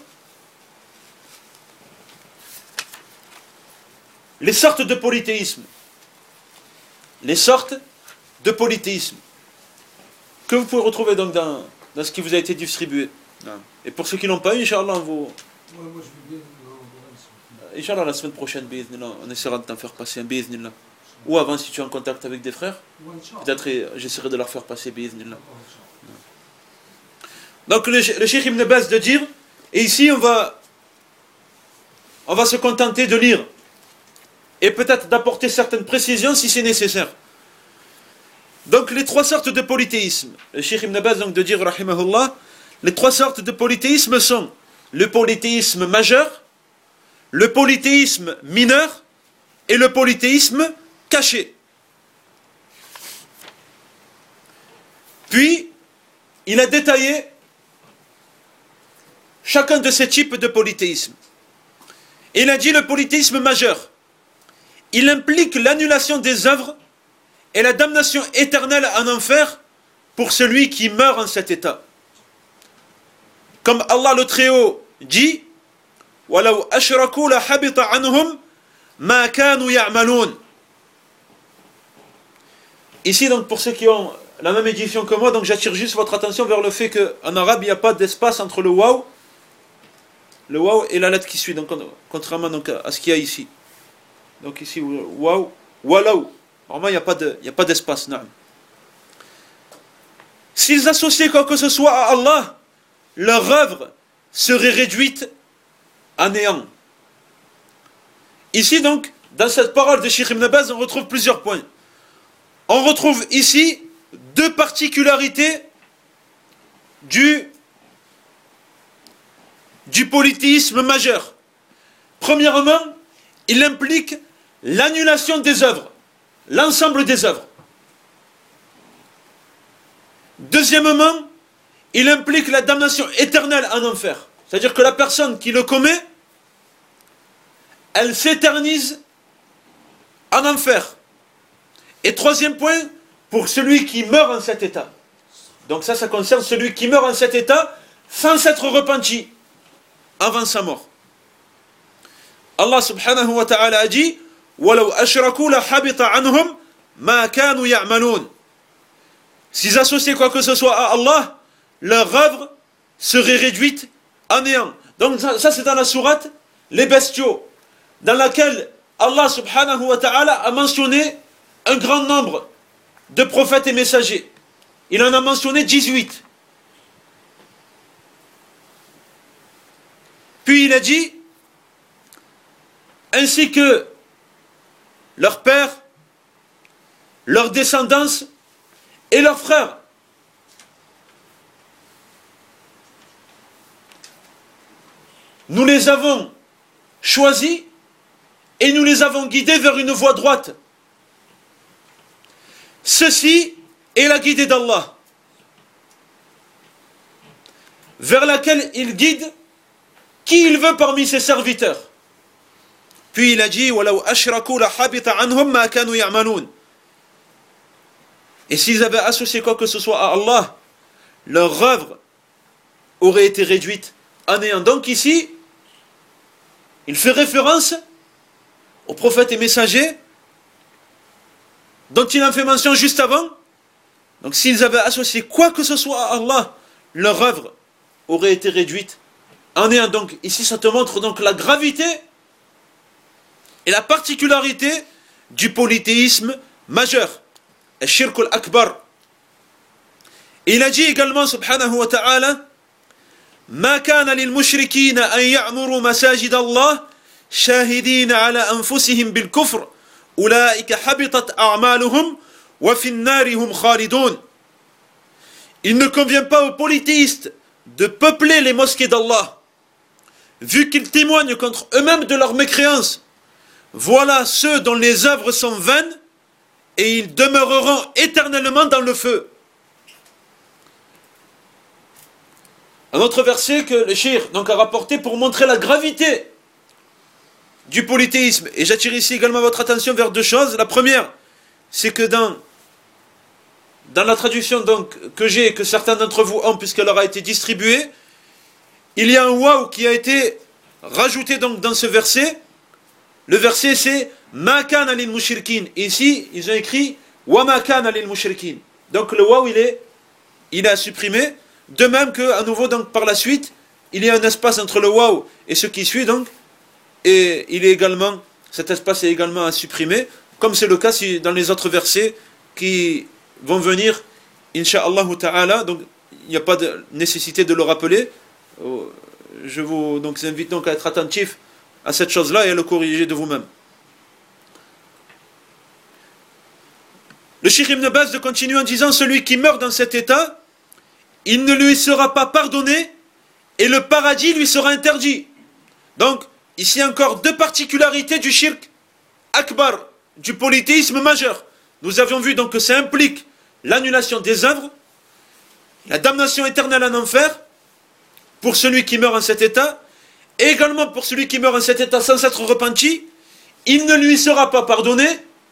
les sortes de polythéisme. Les sortes de polythéisme que vous pouvez retrouver donc dans ce qui vous a été distribué. Et pour ceux qui n'ont pas eu, Inch'Allah, on vous... Ouais, moi je veux bien. Inch'Allah, la semaine prochaine, bi'idhnillah, on essaiera de t'en faire passer un bi'idhnillah. Ou avant, si tu es en contact avec des frères, peut-être j'essaierai de leur faire passer bi'idhnillah. Donc le Cheikh Ibn Baz de dire, et ici on va se contenter de lire, et peut-être d'apporter certaines précisions si c'est nécessaire. Donc les trois sortes de polythéisme, le Cheikh Ibn Baz donc de dire, rahimahullah, les trois sortes de polythéisme sont le polythéisme majeur, le polythéisme mineur et le polythéisme caché. Puis, il a détaillé chacun de ces types de polythéisme. Il a dit le polythéisme majeur. Il implique l'annulation des œuvres et la damnation éternelle en enfer pour celui qui meurt en cet état. Comme Allah le Très-Haut dit, وَلَوْ أَشْرَكُوا لَحَبِطَ عَنْهُمْ مَا كَانُوا يَعْمَلُونَ. Ici, donc, pour ceux qui ont la même édition que moi, donc j'attire juste votre attention vers le fait qu'en arabe, il n'y a pas d'espace entre le waw et la lettre qui suit, donc, contrairement donc, à ce qu'il y a ici. Donc ici, waw, walaw. Normalement, il n'y a pas d'espace. S'ils associaient quoi que ce soit à Allah, leur œuvre serait réduite à néant. Ici, donc, dans cette parole de Cheikh Ibn Baz, on retrouve plusieurs points. On retrouve ici deux particularités du polythéisme majeur. Premièrement, il implique l'annulation des œuvres, l'ensemble des œuvres. Deuxièmement, il implique la damnation éternelle en enfer. C'est-à-dire que la personne qui le commet, elle s'éternise en enfer. Et troisième point, pour celui qui meurt en cet état. Donc ça concerne celui qui meurt en cet état sans s'être repenti avant sa mort. Allah subhanahu wa ta'ala a dit وَلَوْ أَشْرَكُوا لَحَبِطَ عَنْهُمْ مَا كَانُوا يَعْمَلُونَ. S'ils associaient quoi que ce soit à Allah, leur œuvre serait réduite à néant. Donc ça c'est dans la sourate Les Bestiaux, dans laquelle Allah subhanahu wa ta'ala a mentionné un grand nombre de prophètes et messagers. Il en a mentionné 18. Puis il a dit, ainsi que leurs pères, leurs descendance et leurs frères. Nous les avons choisis et nous les avons guidés vers une voie droite. Ceci est la guidée d'Allah, vers laquelle il guide qui il veut parmi ses serviteurs. Puis il a dit وَلَوْ أَشْرَكُوا لَحَبِطَ عَنْهُمْ مَا كَانُوا يَعْمَلُونَ. Et s'ils avaient associé quoi que ce soit à Allah, leur œuvre aurait été réduite à néant. Donc ici, il fait référence aux prophètes et messagers dont il en fait mention juste avant. Donc s'ils avaient associé quoi que ce soit à Allah, leur œuvre aurait été réduite à néant. Donc ici ça te montre donc la gravité et la particularité du polythéisme majeur, al-shirk al-akbar. Il a dit également subhanahu wa ta'ala ما كان للمشركين أن يعمروا مساجد الله شاهدين على أنفسهم بالكفر أولئك حبطت أعمالهم وفي النار هم خالدون. Il ne convient pas aux polythéistes de peupler les mosquées d'Allah, vu qu'ils témoignent contre eux-mêmes de leur mécréance. Voilà ceux dont les œuvres sont vaines, et ils demeureront éternellement dans le feu. Un autre verset que le Cheikh donc a rapporté pour montrer la gravité du polythéisme. Et j'attire ici également votre attention vers deux choses. La première, c'est que dans la traduction donc, que j'ai et que certains d'entre vous ont, puisqu'elle leur a été distribuée, il y a un waw qui a été rajouté donc dans ce verset. Le verset c'est Ma kana lil mushrikin. Ici, ils ont écrit Wa ma kana lil mushrikin. Donc le waw il est supprimé. De même que, à nouveau, donc, par la suite, il y a un espace entre le waw et ce qui suit, donc, et il est également, cet espace est également à supprimer, comme c'est le cas dans les autres versets qui vont venir, Inch'Allah ta'ala. Donc il n'y a pas de nécessité de le rappeler. Je vous invite donc à être attentif à cette chose-là et à le corriger de vous-même. Le Cheikh Ibn Baz continue en disant: celui qui meurt dans cet état, il ne lui sera pas pardonné et le paradis lui sera interdit. Donc, ici encore deux particularités du shirk akbar, du polythéisme majeur. Nous avions vu donc que ça implique l'annulation des œuvres, la damnation éternelle en enfer pour celui qui meurt en cet état, et également pour celui qui meurt en cet état sans s'être repenti, il ne lui sera pas pardonné.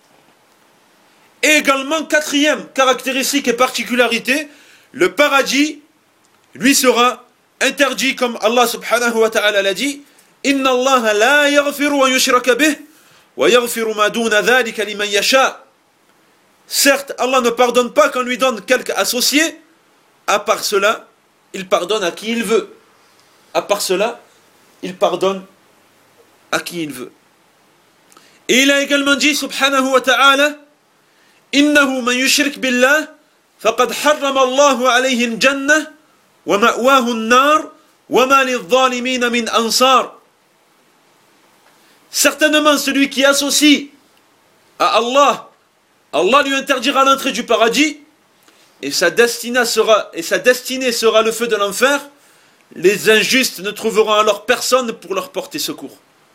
Et également, quatrième caractéristique et particularité, le paradis lui sera interdit, comme Allah subhanahu wa ta'ala l'a dit: Inna Allah la yaghfiru wa yushraka bih wa yaghfiru ma duna dhalika liman yasha. Certes, Allah ne pardonne pas qu'on lui donne quelque associé. À part cela, il pardonne à qui il veut. À part cela, il pardonne à qui il veut. Et il a également dit subhanahu wa ta'ala: Innahu man yushrik billah faqad harrama Allahu alayhi al-jannah wa ma'wahu an-nar wa ma lidh-dhalimin min ansar. Certainement celui qui associe à Allah, Allah lui interdira l'entrée du paradis et sa destinée sera le feu de l'enfer. Les injustes ne trouveront alors personne pour leur porter secours.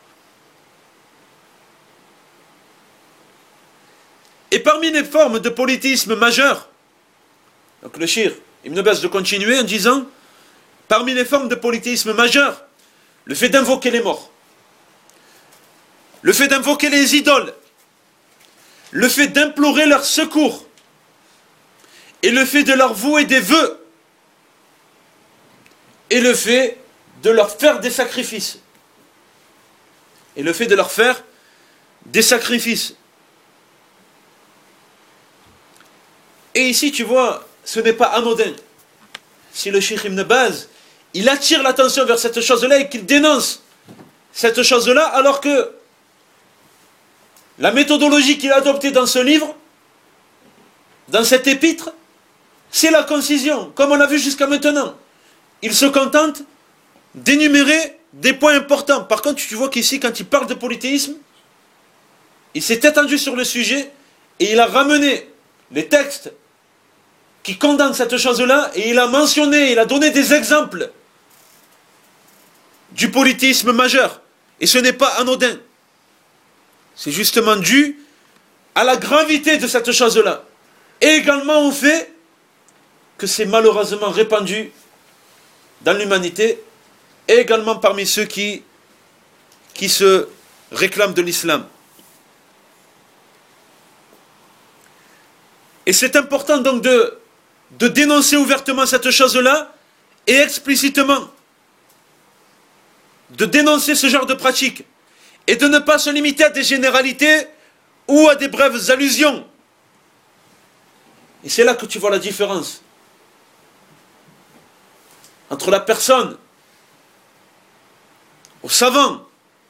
Et parmi les formes de polythéisme majeur, donc le Cheikh Ibn Baz de continuer en disant: parmi les formes de polythéisme majeur, le fait d'invoquer les morts, le fait d'invoquer les idoles, le fait d'implorer leur secours, et le fait de leur vouer des vœux, et le fait de leur faire des sacrifices. Et le fait de leur faire des sacrifices. Et ici, tu vois, ce n'est pas anodin. Si le Cheikh Ibn Baz, il attire l'attention vers cette chose-là et qu'il dénonce cette chose-là, alors que la méthodologie qu'il a adoptée dans ce livre, dans cet épître, c'est la concision, comme on l'a vu jusqu'à maintenant. Il se contente d'énumérer des points importants. Par contre, tu vois qu'ici, quand il parle de polythéisme, il s'est étendu sur le sujet et il a ramené les textes qui condamnent cette chose-là et il a mentionné, il a donné des exemples du polythéisme majeur. Et ce n'est pas anodin. C'est justement dû à la gravité de cette chose-là. Et également au fait que c'est malheureusement répandu dans l'humanité et également parmi ceux qui se réclament de l'islam. Et c'est important donc de dénoncer ouvertement cette chose-là et explicitement de dénoncer ce genre de pratique et de ne pas se limiter à des généralités ou à des brèves allusions. Et c'est là que tu vois la différence entre la personne au savant,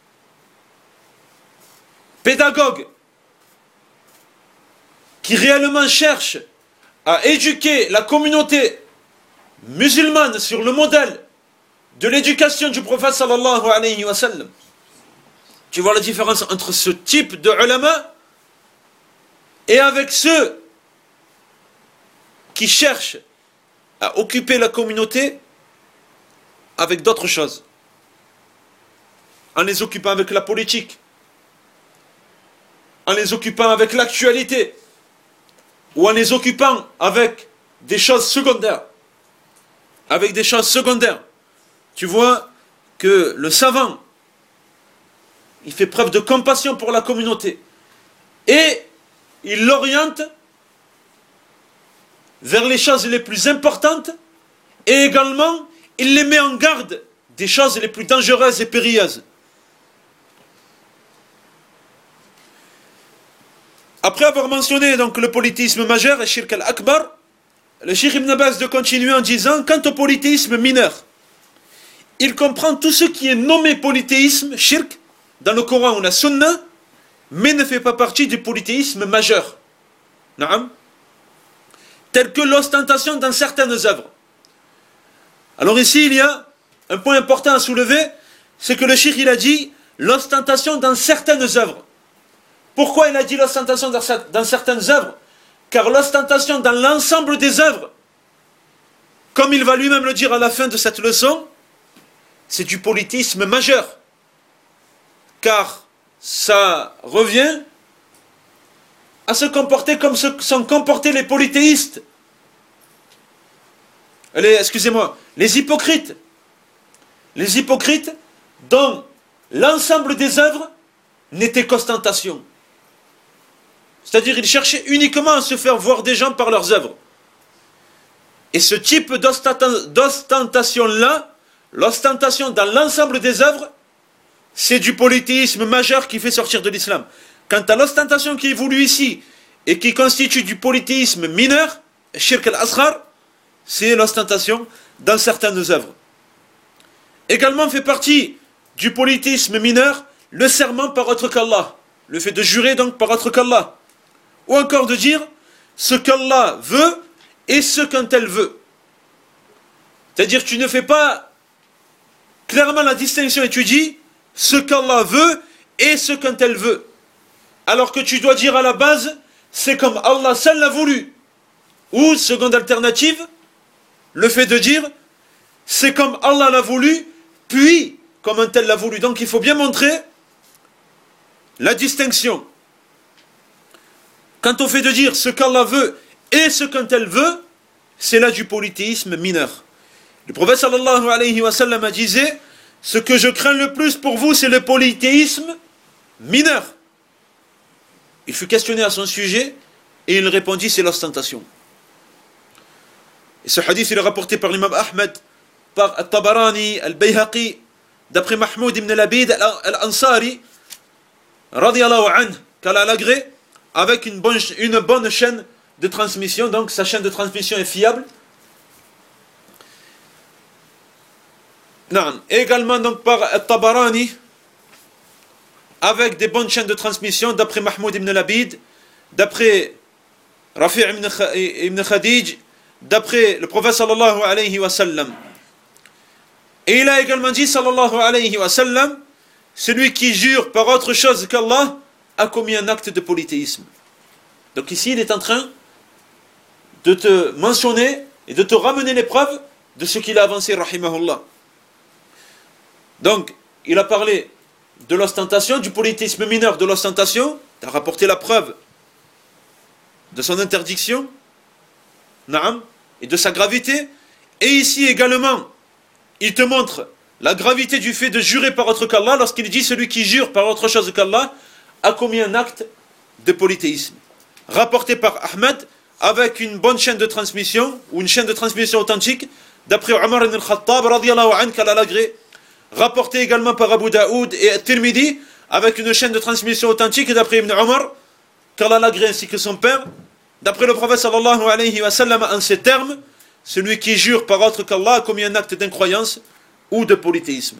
pédagogue, qui réellement cherche à éduquer la communauté musulmane sur le modèle de l'éducation du prophète sallallahu alayhi wa sallam. Tu vois la différence entre ce type de ulama et avec ceux qui cherchent à occuper la communauté avec d'autres choses, en les occupant avec la politique, en les occupant avec l'actualité, ou en les occupant avec des choses secondaires. Avec des choses secondaires. Tu vois que le savant, il fait preuve de compassion pour la communauté. Et il l'oriente vers les choses les plus importantes. Et également, il les met en garde des choses les plus dangereuses et périlleuses. Après avoir mentionné donc le polythéisme majeur et shirk al-akbar, le Cheikh Ibn Baz de continuer en disant: quant au polythéisme mineur, il comprend tout ce qui est nommé polythéisme, shirk, dans le Coran ou la Sunna, mais ne fait pas partie du polythéisme majeur. Naam. Tel que l'ostentation dans certaines œuvres. Alors ici, il y a un point important à soulever, c'est que le cheikh il a dit l'ostentation dans certaines œuvres. Pourquoi il a dit l'ostentation dans certaines œuvres? Car l'ostentation dans l'ensemble des œuvres, comme il va lui-même le dire à la fin de cette leçon, c'est du polythéisme majeur. Car ça revient à se comporter comme se sont comportés les polythéistes. Excusez-moi, les hypocrites. Les hypocrites dont l'ensemble des œuvres n'était qu'ostentation. C'est-à-dire ils cherchaient uniquement à se faire voir des gens par leurs œuvres. Et ce type d'ostentation-là, l'ostentation dans l'ensemble des œuvres, c'est du polythéisme majeur qui fait sortir de l'islam. Quant à l'ostentation qui évolue ici et qui constitue du polythéisme mineur, shirk al-asghar, c'est l'ostentation dans certaines œuvres. Également fait partie du polythéisme mineur le serment par autre qu'Allah, le fait de jurer donc par autre qu'Allah, ou encore de dire ce qu'Allah veut et ce qu'un tel veut. C'est-à-dire tu ne fais pas clairement la distinction et tu dis ce qu'Allah veut et ce qu'un tel veut. Alors que tu dois dire à la base, c'est comme Allah seul l'a voulu. Ou, seconde alternative, le fait de dire, c'est comme Allah l'a voulu, puis comme un tel l'a voulu. Donc il faut bien montrer la distinction. Quant au fait de dire ce qu'Allah veut et ce qu'un tel veut, c'est là du polythéisme mineur. Le prophète sallallahu alayhi wa sallam disait, ce que je crains le plus pour vous, c'est le polythéisme mineur. Il fut questionné à son sujet et il répondit, c'est l'ostentation. Et ce hadith il est rapporté par l'imam Ahmed, par Al-Tabarani, Al-Bayhaqi, d'après Mahmoud ibn Labid Al-Ansari, radiyallahu anhu, qu'Allah l'agrée, avec une bonne chaîne de transmission, donc sa chaîne de transmission est fiable. Non. Également donc par Al-Tabarani, avec des bonnes chaînes de transmission, d'après Mahmoud ibn Labid, d'après Rafi' ibn Khadij, d'après le prophète sallallahu alayhi wa sallam. Et il a également dit sallallahu alayhi wa sallam, celui qui jure par autre chose qu'Allah a commis un acte de polythéisme. Donc ici il est en train de te mentionner et de te ramener les preuves de ce qu'il a avancé rahimahullah. Donc il a parlé de l'ostentation, du polythéisme mineur de l'ostentation, il a rapporté la preuve de son interdiction, naam, et de sa gravité, et ici également il te montre la gravité du fait de jurer par autre qu'Allah lorsqu'il dit celui qui jure par autre chose qu'Allah a commis un acte de polythéisme. Rapporté par Ahmed avec une bonne chaîne de transmission ou une chaîne de transmission authentique d'après Omar ibn al-Khattab radiyallahu anhu qu'Allah l'agrée. Rapporté également par Abu Daoud et Tirmidhi avec une chaîne de transmission authentique d'après Ibn Omar qu'Allah l'agrée ainsi que son père. D'après le prophète sallallahu alayhi wa sallam en ces termes, celui qui jure par autre qu'Allah a commis un acte d'incroyance ou de polythéisme.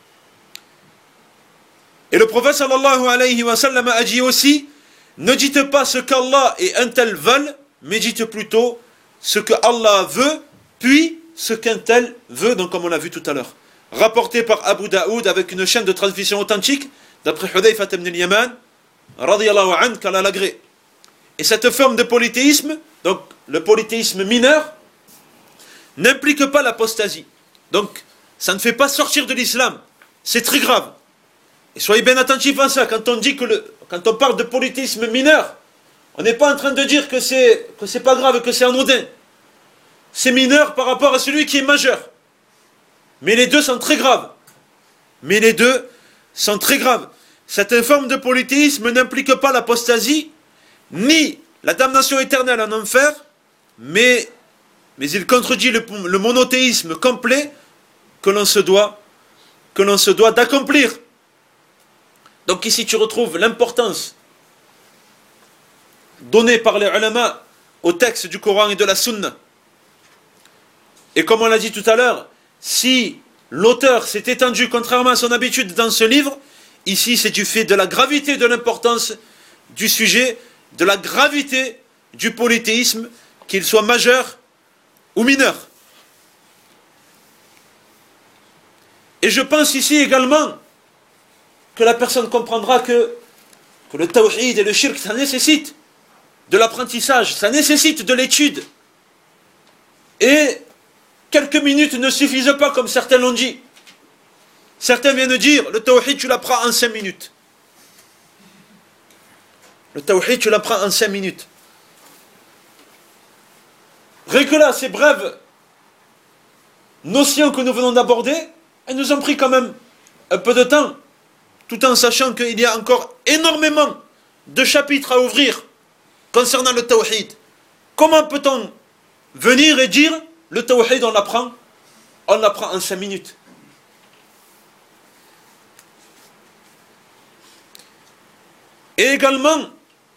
Et le prophète sallallahu alayhi wa sallam a dit aussi, ne dites pas ce qu'Allah et un tel veulent, mais dites plutôt ce que Allah veut, puis ce qu'un tel veut, donc comme on l'a vu tout à l'heure. Rapporté par Abu Daoud avec une chaîne de transmission authentique, d'après Hudayfa ibn al-Yaman, radiyallahu anhu, qu'Allah l'agrée. Et cette forme de polythéisme, donc le polythéisme mineur, n'implique pas l'apostasie. Donc, ça ne fait pas sortir de l'islam. C'est très grave. Et soyez bien attentifs à ça. Quand on dit quand on parle de polythéisme mineur, on n'est pas en train de dire que c'est pas grave, que c'est anodin. C'est mineur par rapport à celui qui est majeur. Mais les deux sont très graves. Cette forme de polythéisme n'implique pas l'apostasie, ni la damnation éternelle en enfer, mais il contredit le monothéisme complet que l'on se doit d'accomplir. Donc ici tu retrouves l'importance donnée par les ulama au texte du Coran et de la Sunna. Et comme on l'a dit tout à l'heure, si l'auteur s'est étendu contrairement à son habitude dans ce livre, ici c'est du fait de la gravité de l'importance du sujet, de la gravité du polythéisme, qu'il soit majeur ou mineur. Et je pense ici également que la personne comprendra que le tawhid et le shirk, ça nécessite de l'apprentissage, ça nécessite de l'étude. Et quelques minutes ne suffisent pas comme certains l'ont dit. Certains viennent de dire, le tawhid tu l'apprends en 5 minutes. Le tawhid tu l'apprends en 5 minutes. Rien que là, ces brèves notions que nous venons d'aborder, elles nous ont pris quand même un peu de temps, tout en sachant qu'il y a encore énormément de chapitres à ouvrir concernant le tawhid. Comment peut-on venir et dire, le tawhid on l'apprend en 5 minutes? Et également,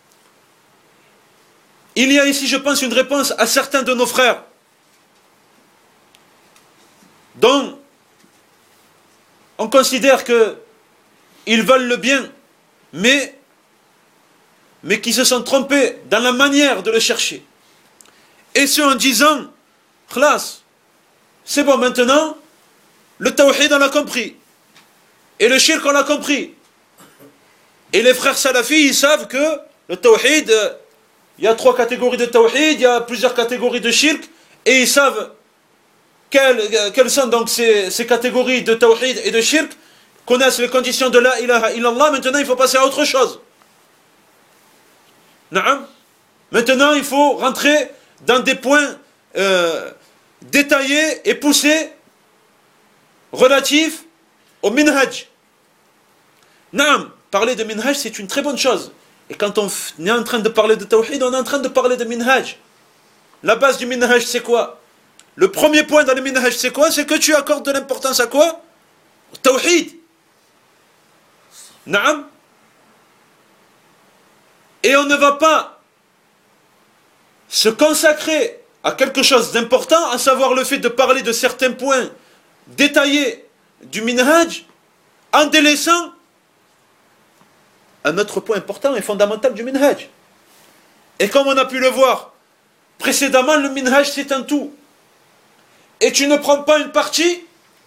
il y a ici, je pense, une réponse à certains de nos frères dont on considère qu'ils veulent le bien, mais qui se sont trompés dans la manière de le chercher. Et ce en disant, khlas, c'est bon maintenant, le tawhid on l'a compris, et le shirk on l'a compris. Et les frères salafis, ils savent que le tawhid, il y a 3 catégories de tawhid, il y a plusieurs catégories de shirk, et ils savent quelles sont donc ces catégories de tawhid et de shirk, connaissent les conditions de la ilaha illallah. Maintenant il faut passer à autre chose. Naam. Maintenant il faut rentrer dans des points détaillés et poussés relatifs au minhaj. Naam. Parler de minhaj, c'est une très bonne chose. Et quand on est en train de parler de tawhid, on est en train de parler de minhaj. La base du minhaj, c'est quoi? Le premier point dans le minhaj, c'est quoi? C'est que tu accordes de l'importance à quoi? Au tawhid. Naam. Et on ne va pas se consacrer à quelque chose d'important, à savoir le fait de parler de certains points détaillés du minhaj, en délaissant un autre point important et fondamental du minhaj. Et comme on a pu le voir précédemment, le minhaj c'est un tout. Et tu ne prends pas une partie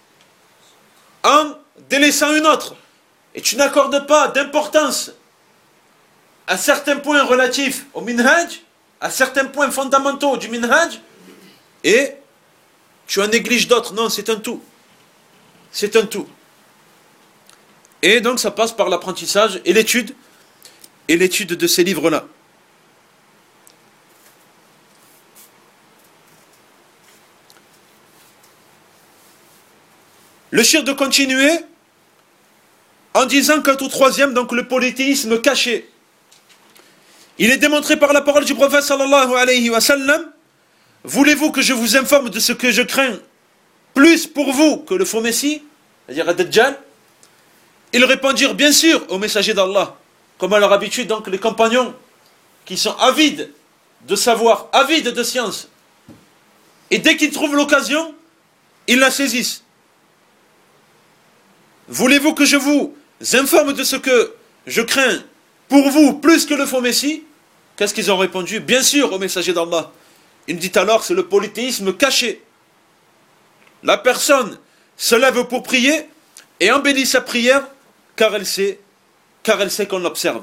en délaissant une autre. Et tu n'accordes pas d'importance à certains points relatifs au minhaj, à certains points fondamentaux du minhaj, et tu en négliges d'autres. Non, c'est un tout. C'est un tout. Et donc ça passe par l'apprentissage et l'étude de ces livres-là. Le shirk de continuer en disant quant au troisième, donc le polythéisme caché. Il est démontré par la parole du prophète sallallahu alayhi wa sallam. Voulez-vous que je vous informe de ce que je crains plus pour vous que le faux messie, c'est-à-dire Ad-Dajjal? Ils répondirent bien sûr au messager d'Allah, comme à leur habitude, donc les compagnons qui sont avides de savoir, avides de science. Et dès qu'ils trouvent l'occasion, ils la saisissent. Voulez-vous que je vous informe de ce que je crains pour vous plus que le faux messie? Qu'est-ce qu'ils ont répondu? Bien sûr au messager d'Allah. Il dit alors, c'est le polythéisme caché. La personne se lève pour prier et embellit sa prière car elle sait qu'on l'observe.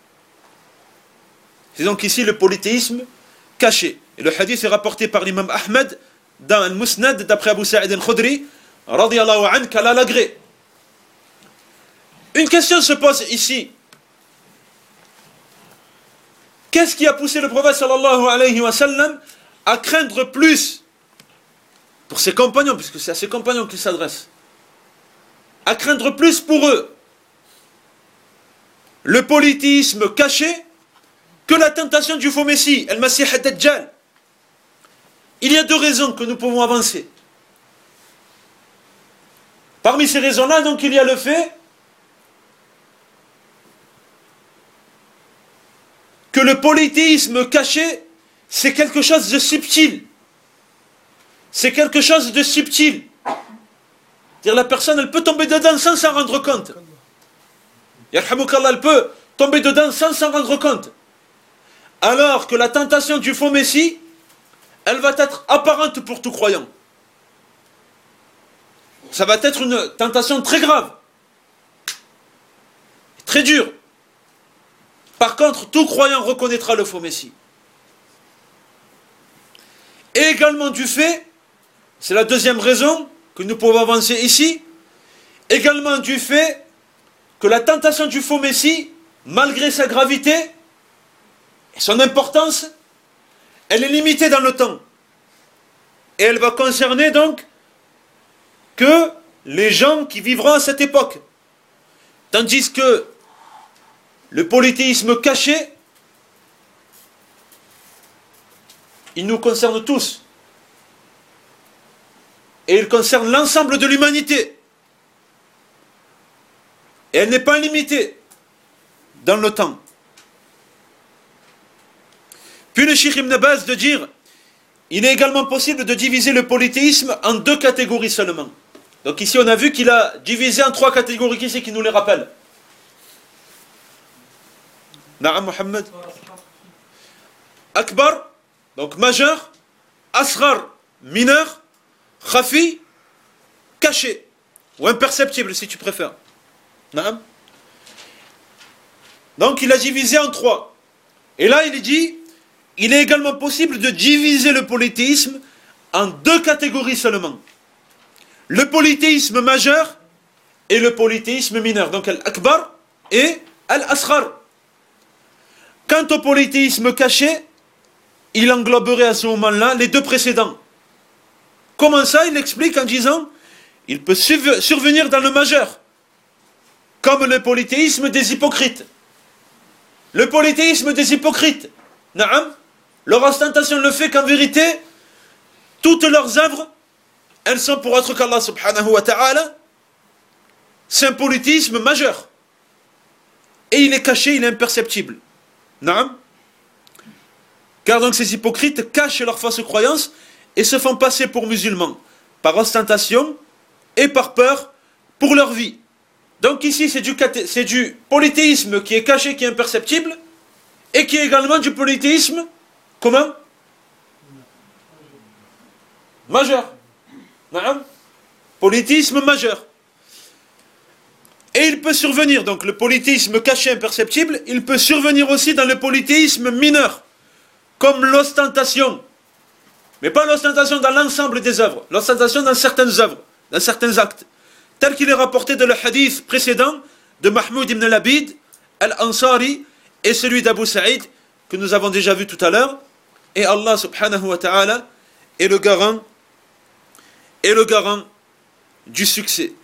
C'est donc ici le polythéisme caché. Et le hadith est rapporté par l'imam Ahmed dans Al-Musnad d'après Abu Sa'id al-Khudri radiyallahu anhu qu'Allah l'agrée. Une question se pose ici. Qu'est-ce qui a poussé le prophète sallallahu alayhi wa sallam à craindre plus pour ses compagnons, puisque c'est à ses compagnons qu'il s'adresse, à craindre plus pour eux le polythéisme caché que la tentation du faux messie, al-Masih ad-Dajjal? Il y a 2 raisons que nous pouvons avancer. Parmi ces raisons-là, donc, il y a le fait que le polythéisme caché, c'est quelque chose de subtil. C'est quelque chose de subtil. C'est-à-dire la personne, elle peut tomber dedans sans s'en rendre compte. yarhamoukallah, elle peut tomber dedans sans s'en rendre compte. Alors que la tentation du faux messie, elle va être apparente pour tout croyant. Ça va être une tentation très grave, très dure. Par contre, tout croyant reconnaîtra le faux messie. Et également du fait, c'est la deuxième raison que nous pouvons avancer ici, également du fait que la tentation du faux messie, malgré sa gravité et son importance, elle est limitée dans le temps. Et elle va concerner donc que les gens qui vivront à cette époque. Tandis que le polythéisme caché, il nous concerne tous. Et il concerne l'ensemble de l'humanité. Et elle n'est pas limitée dans le temps. Puis le Cheikh Ibn Baz de dire, il est également possible de diviser le polythéisme en deux catégories seulement. Donc ici on a vu qu'il a divisé en trois catégories. Qui c'est qui nous les rappelle? Na'am Mohammed. Akbar, donc majeur, Asghar, mineur, Khafi, caché, ou imperceptible si tu préfères. Na'am. Donc il a divisé en trois. Et là il dit, il est également possible de diviser le polythéisme en deux catégories seulement. Le polythéisme majeur et le polythéisme mineur. Donc Al-Akbar et Al-Asghar. Quant au polythéisme caché, il engloberait à ce moment-là les deux précédents. Comment ça? Il explique en disant, il peut survenir dans le majeur, comme le polythéisme des hypocrites. Le polythéisme des hypocrites, na'am, leur ostentation le fait qu'en vérité, toutes leurs œuvres, elles sont pour autre qu'Allah subhanahu wa ta'ala. C'est un polythéisme majeur. Et il est caché, il est imperceptible. Na'am. Car donc ces hypocrites cachent leur fausse croyance et se font passer pour musulmans, par ostentation et par peur pour leur vie. Donc ici c'est du polythéisme qui est caché, qui est imperceptible, et qui est également du polythéisme, comment? Majeur. Na'am. Polythéisme majeur. Et il peut survenir, donc le polythéisme caché, imperceptible, il peut survenir aussi dans le polythéisme mineur, comme l'ostentation. Mais pas l'ostentation dans l'ensemble des œuvres, l'ostentation dans certaines œuvres, dans certains actes. Tel qu'il est rapporté dans le hadith précédent de Mahmoud ibn Labid, Al-Ansari, et celui d'Abu Saïd, que nous avons déjà vu tout à l'heure. Et Allah subhanahu wa ta'ala est le garant du succès.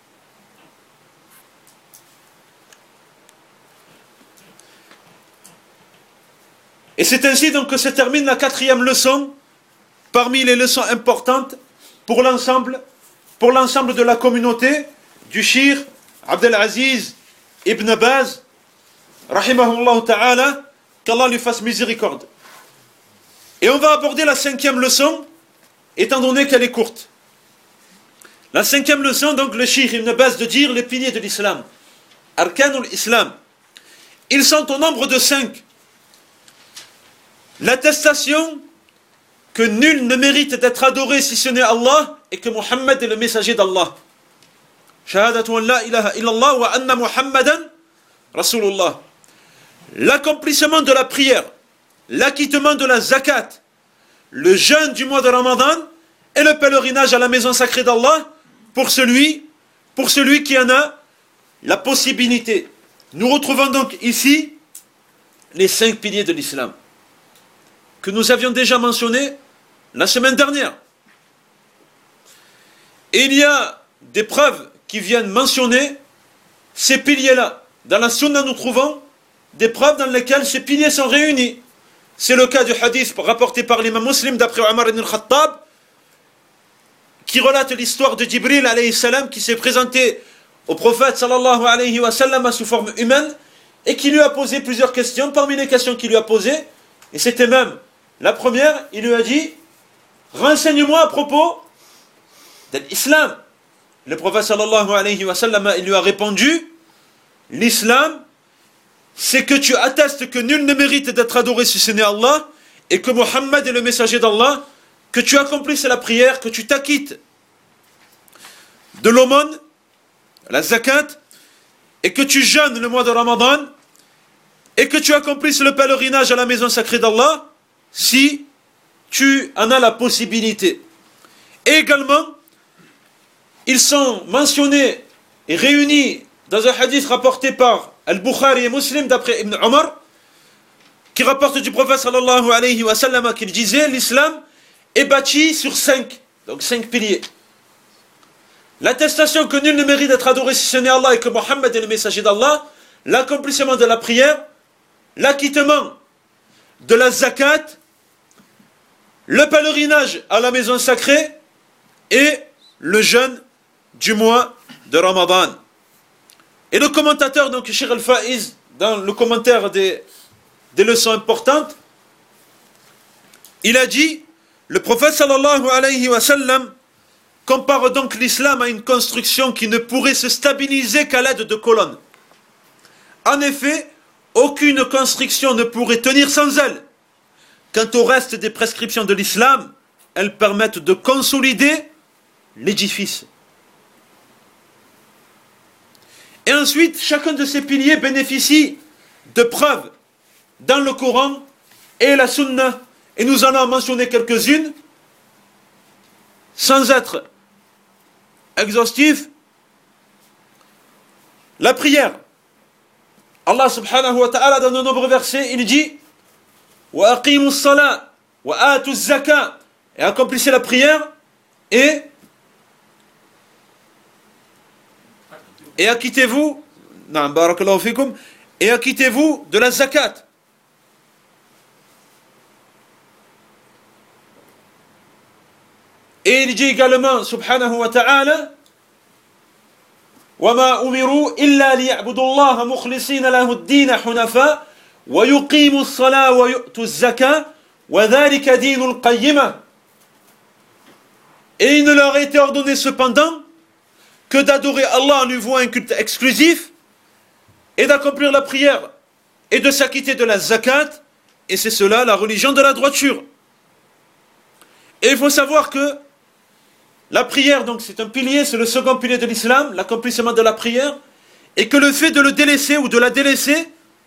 Et c'est ainsi donc que se termine la quatrième leçon, parmi les leçons importantes pour l'ensemble de la communauté du Cheikh Abdelaziz Ibn Baz, rahimahullah ta'ala, qu'Allah lui fasse miséricorde. Et on va aborder la cinquième leçon, étant donné qu'elle est courte. La cinquième leçon, donc le Cheikh Ibn Baz de dire les piliers de l'islam, Arkanul Islam. Ils sont au nombre de 5. L'attestation que nul ne mérite d'être adoré si ce n'est Allah et que Muhammad est le messager d'Allah. Shahadatu an la ilaha illallah wa anna Muhammadan Rasulullah. L'accomplissement de la prière, l'acquittement de la zakat, le jeûne du mois de Ramadan et le pèlerinage à la maison sacrée d'Allah pour celui qui en a la possibilité. Nous retrouvons donc ici les 5 piliers de l'islam que nous avions déjà mentionnés la semaine dernière. Et il y a des preuves qui viennent mentionner ces piliers-là. Dans la sunna, nous trouvons des preuves dans lesquelles ces piliers sont réunis. C'est le cas du hadith rapporté par l'imam Muslim d'après Omar ibn al-Khattab, qui relate l'histoire de Jibril alayhi salam qui s'est présenté au prophète sallallahu alayhi wa sallam sous forme humaine et qui lui a posé plusieurs questions. Parmi les questions qu'il lui a posées, et c'était même la première, il lui a dit: renseigne-moi à propos de l'islam. Le prophète sallallahu alayhi wa sallam, il lui a répondu: l'islam, c'est que tu attestes que nul ne mérite d'être adoré si ce n'est Allah, et que Mohammed est le messager d'Allah, que tu accomplisses la prière, que tu t'acquittes de l'aumône, la zakat, et que tu jeûnes le mois de Ramadan, et que tu accomplisses le pèlerinage à la maison sacrée d'Allah, si tu en as la possibilité. Et également, ils sont mentionnés et réunis dans un hadith rapporté par Al-Bukhari et Muslim d'après Ibn Omar, qui rapporte du prophète sallallahu alayhi wa sallam qu'il disait: l'islam est bâti sur 5, donc 5 piliers. L'attestation que nul ne mérite d'être adoré si ce n'est Allah et que Mohammed est le messager d'Allah, l'accomplissement de la prière, l'acquittement de la zakat, le pèlerinage à la maison sacrée et le jeûne du mois de Ramadan. Et le commentateur, donc Cheikh Al-Faiz, dans le commentaire des leçons importantes, il a dit, le prophète sallallahu alayhi wa sallam compare donc l'islam à une construction qui ne pourrait se stabiliser qu'à l'aide de colonnes. En effet, aucune construction ne pourrait tenir sans elle. Quant au reste des prescriptions de l'islam, elles permettent de consolider l'édifice. Et ensuite, chacun de ces piliers bénéficie de preuves dans le Coran et la Sunna. Et nous allons en mentionner quelques-unes, sans être exhaustif. La prière. Allah subhanahu wa ta'ala, dans de nombreux versets, il dit: wa aqimus salat, wa atuz zakat, et accomplissez la prière, et acquittez-vous, barakallahu fikum, et acquittez-vous de la zakat. Et il dit également, subhanahu wa ta'ala: وَمَا أُمِرُوا إِلَّا لِيَعْبُدُوا اللَّهَ مُخْلِصِينَ لَهُ الدِّينَ حُنَفَاءَ وَيُقِيمُوا الصَّلَاةَ وَيُؤْتُوا الزَّكَاةَ وَذَلِكَ دِينُ الْقَيِّمَةِ. Et il ne leur a été ordonné cependant que d'adorer Allah en lui vouant un culte exclusif, et d'accomplir la prière, et de s'acquitter de la zakat, et c'est cela la religion de la droiture. Et il faut savoir que la prière, donc, c'est un pilier, c'est le second pilier de l'islam, l'accomplissement de la prière, et que le fait de le délaisser ou de la délaisser,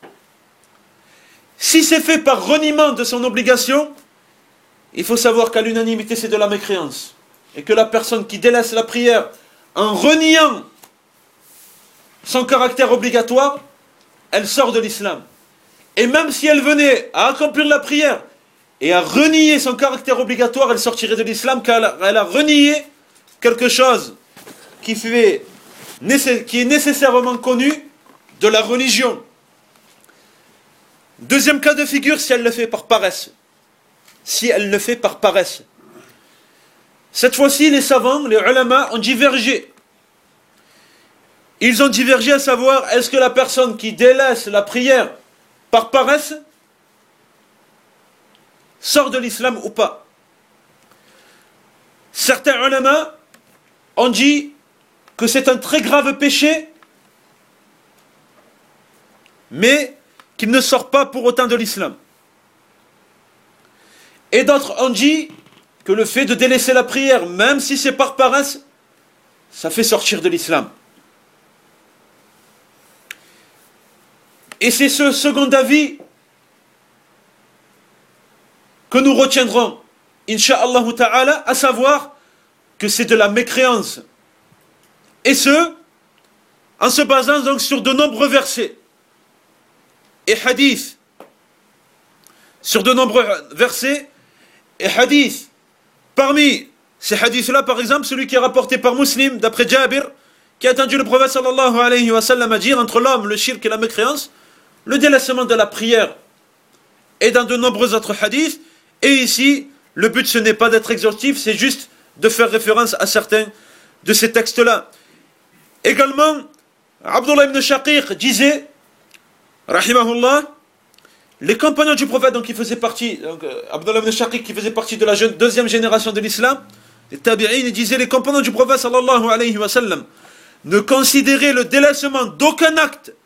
si c'est fait par reniement de son obligation, il faut savoir qu'à l'unanimité, c'est de la mécréance. Et que la personne qui délaisse la prière en reniant son caractère obligatoire, elle sort de l'islam. Et même si elle venait à accomplir la prière et à renier son caractère obligatoire, elle sortirait de l'islam car elle a renié quelque chose qui est nécessairement connu de la religion. Deuxième cas de figure, si elle le fait par paresse. Si elle le fait par paresse. Cette fois-ci, les savants, les ulama, ont divergé. Ils ont divergé à savoir, est-ce que la personne qui délaisse la prière par paresse sort de l'islam ou pas? Certains ulama ont dit que c'est un très grave péché, mais qu'il ne sort pas pour autant de l'islam. Et d'autres ont dit que le fait de délaisser la prière, même si c'est par paresse, ça fait sortir de l'islam. Et c'est ce second avis que nous retiendrons, incha'Allah ta'ala, à savoir que c'est de la mécréance. Et ce, en se basant donc sur de nombreux versets et hadiths. Sur de nombreux versets et hadiths. Parmi ces hadiths-là, par exemple, celui qui est rapporté par Muslim, d'après Jabir, qui a entendu le prophète sallallahu alayhi wa sallam à dire, entre l'homme, le shirk et la mécréance, le délaissement de la prière. Et dans de nombreux autres hadiths. Et ici, le but ce n'est pas d'être exhaustif, c'est juste de faire référence à certains de ces textes-là. Également, Abdullah ibn Shaqiq disait, rahimahullah, les compagnons du prophète, donc qui faisaient partie, Abdullah ibn Shaqiq qui faisait partie de la deuxième génération de l'islam, les tabi'in, il disait, les compagnons du prophète sallallahu alayhi wa sallam ne considéraient le délaissement d'aucun acte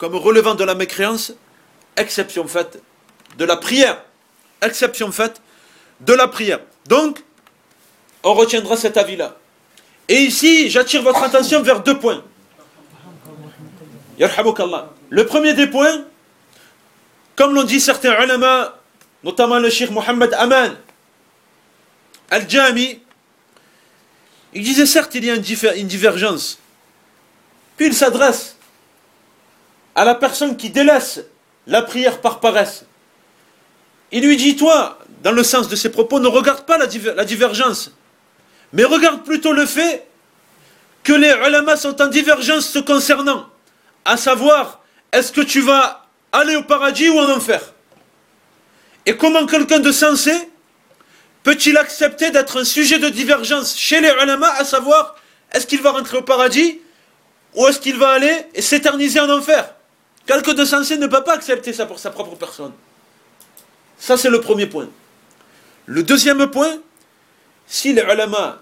comme relevant de la mécréance, exception faite de la prière. Exception faite de la prière. Donc, on retiendra cet avis-là. Et ici, j'attire votre attention vers 2 points. Yarhamukallah. Le premier des points, comme l'ont dit certains ulama, notamment le cheikh Mohammed Aman Al-Jami, il disait certes il y a une divergence. Puis il s'adresse à la personne qui délaisse la prière par paresse. Il lui dit, toi, dans le sens de ses propos, ne regarde pas la divergence, mais regarde plutôt le fait que les ulama sont en divergence se concernant, à savoir, est-ce que tu vas aller au paradis ou en enfer? Et comment quelqu'un de sensé peut-il accepter d'être un sujet de divergence chez les ulama, à savoir, est-ce qu'il va rentrer au paradis ou est-ce qu'il va aller et s'éterniser en enfer? Quelqu'un de sensé ne peut pas accepter ça pour sa propre personne. Ça, c'est le premier point. Le deuxième point, si les ulama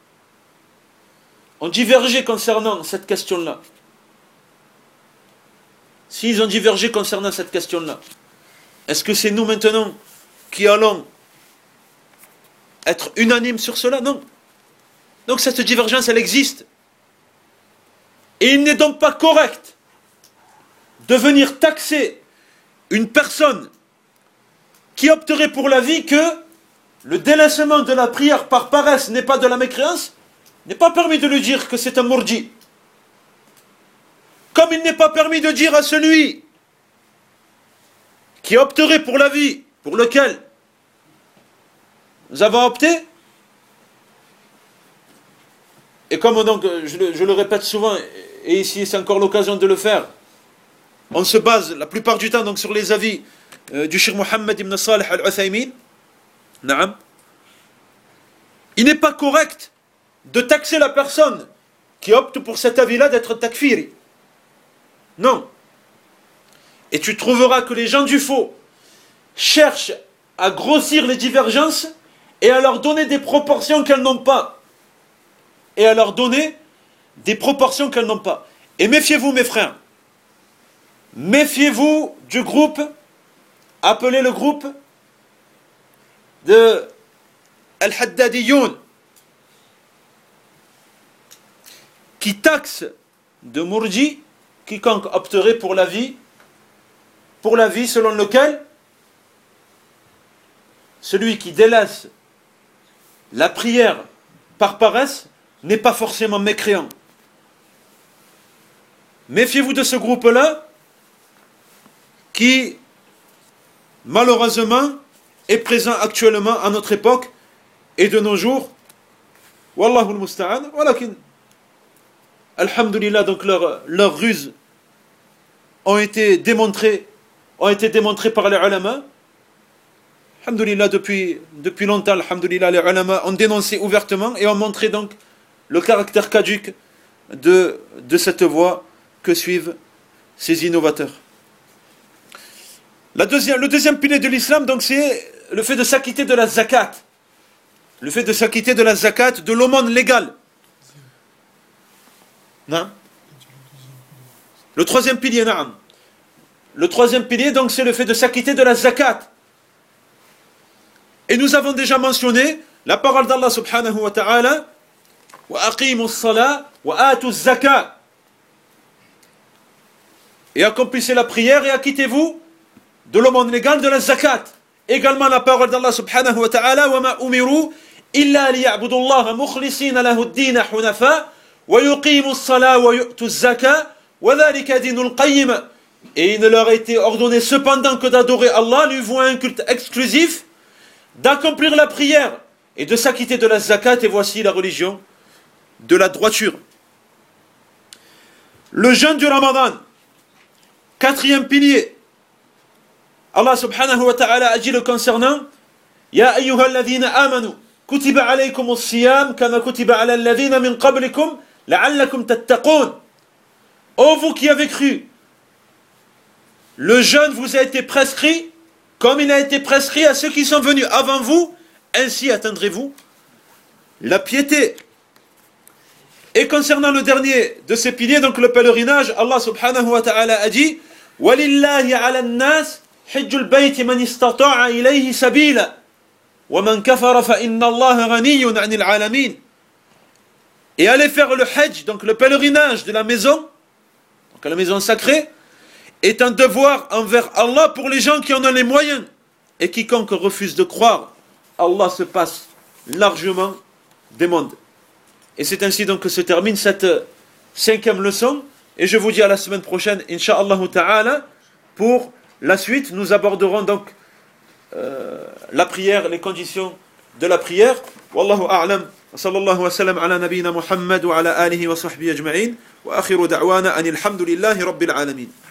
ont divergé concernant cette question-là, s'ils ont divergé concernant cette question-là, est-ce que c'est nous maintenant qui allons être unanimes sur cela? Non. Donc cette divergence, elle existe. Et il n'est donc pas correct de venir taxer une personne qui opterait pour la vie que le délaissement de la prière par paresse n'est pas de la mécréance, n'est pas permis de lui dire que c'est un mourji. Comme il n'est pas permis de dire à celui qui opterait pour la vie, pour lequel nous avons opté, et comme donc, je le répète souvent, et ici c'est encore l'occasion de le faire, on se base la plupart du temps donc sur les avis du Cheikh Mohammed ibn Salih al-Uthaymin. Naam. Il n'est pas correct de taxer la personne qui opte pour cet avis-là d'être takfiri. Non. Et tu trouveras que les gens du faux cherchent à grossir les divergences et à leur donner des proportions qu'elles n'ont pas. Et à leur donner des proportions qu'elles n'ont pas. Et méfiez-vous, mes frères. Méfiez-vous du groupe, appelé le groupe de Al-Haddadiyoun, qui taxe de mourji quiconque opterait pour la vie selon lequel celui qui délaisse la prière par paresse n'est pas forcément mécréant. Méfiez-vous de ce groupe-là qui, malheureusement, est présent actuellement à notre époque et de nos jours. Wallahu al-musta'an. Walakin, alhamdulillah, donc leurs ruses ont été démontrées par les ulama. Alhamdulillah, depuis longtemps, alhamdulillah, les ulama ont dénoncé ouvertement et ont montré donc le caractère caduque de cette voie que suivent ces innovateurs. Le deuxième pilier de l'islam, donc, c'est le fait de s'acquitter de la zakat. Le fait de s'acquitter de la zakat, de l'aumône légale. Non? Le troisième pilier, naam. Le troisième pilier, donc, c'est le fait de s'acquitter de la zakat. Et nous avons déjà mentionné la parole d'Allah subhanahu wa ta'ala, wa aqimu as-salat wa atu az-zakat. Et accomplissez la prière et acquittez-vous de l'aumône légale de la zakat. Également la parole d'Allah subhanahu wa ta'ala, wa ma umiru illa liya'budu Allah mukhlisina lahu ad-din hunafa wa yuqimu as-salat wa yu'tu az-zakat wa dhalika dinul qayyim. Et il ne leur a été ordonné cependant que d'adorer Allah, lui vouant un culte exclusif, d'accomplir la prière et de s'acquitter de la zakat, et voici la religion de la droiture. Le jeûne du Ramadan, quatrième pilier. Allah subhanahu wa ta'ala a dit le concernant: Ya ayyuhalladhina amanu kutiba alaykumus siyam kama kutiba ala alladhina min qablikum la'allakum tattaqun. Ô vous qui avez cru, le jeûne vous a été prescrit comme il a été prescrit à ceux qui sont venus avant vous, ainsi atteindrez-vous la piété. Et concernant le dernier de ces piliers, donc le pèlerinage, Allah subhanahu wa ta'ala a dit: وَلِلَّهِ عَلَى النَّاسِ حِجُّ الْبَيْتِ مَنِ اسْتَطَاعَ إِلَيْهِ سَبِيلًا وَمَنْ كَفَرَ فَإِنَّ اللَّهَ غَنِيٌّ عَنِ الْعَالَمِينَ. Et allez faire le hajj, donc le pèlerinage de la maison, donc la maison sacrée, est un devoir envers Allah pour les gens qui en ont les moyens. Et quiconque refuse de croire, Allah se passe largement des mondes. Et c'est ainsi donc que se termine cette 5e leçon. Et je vous dis à la semaine prochaine, Inch'Allah ta'ala, pour la suite. Nous aborderons donc la prière, les conditions de la prière. Wallahu a'lam. Sallallahu wa sallam ala nabiyyina Muhammad wa ala alihi wa sahbihi ajma'in. Wa akhiru da'wana anil hamdulillahi rabbil alamin.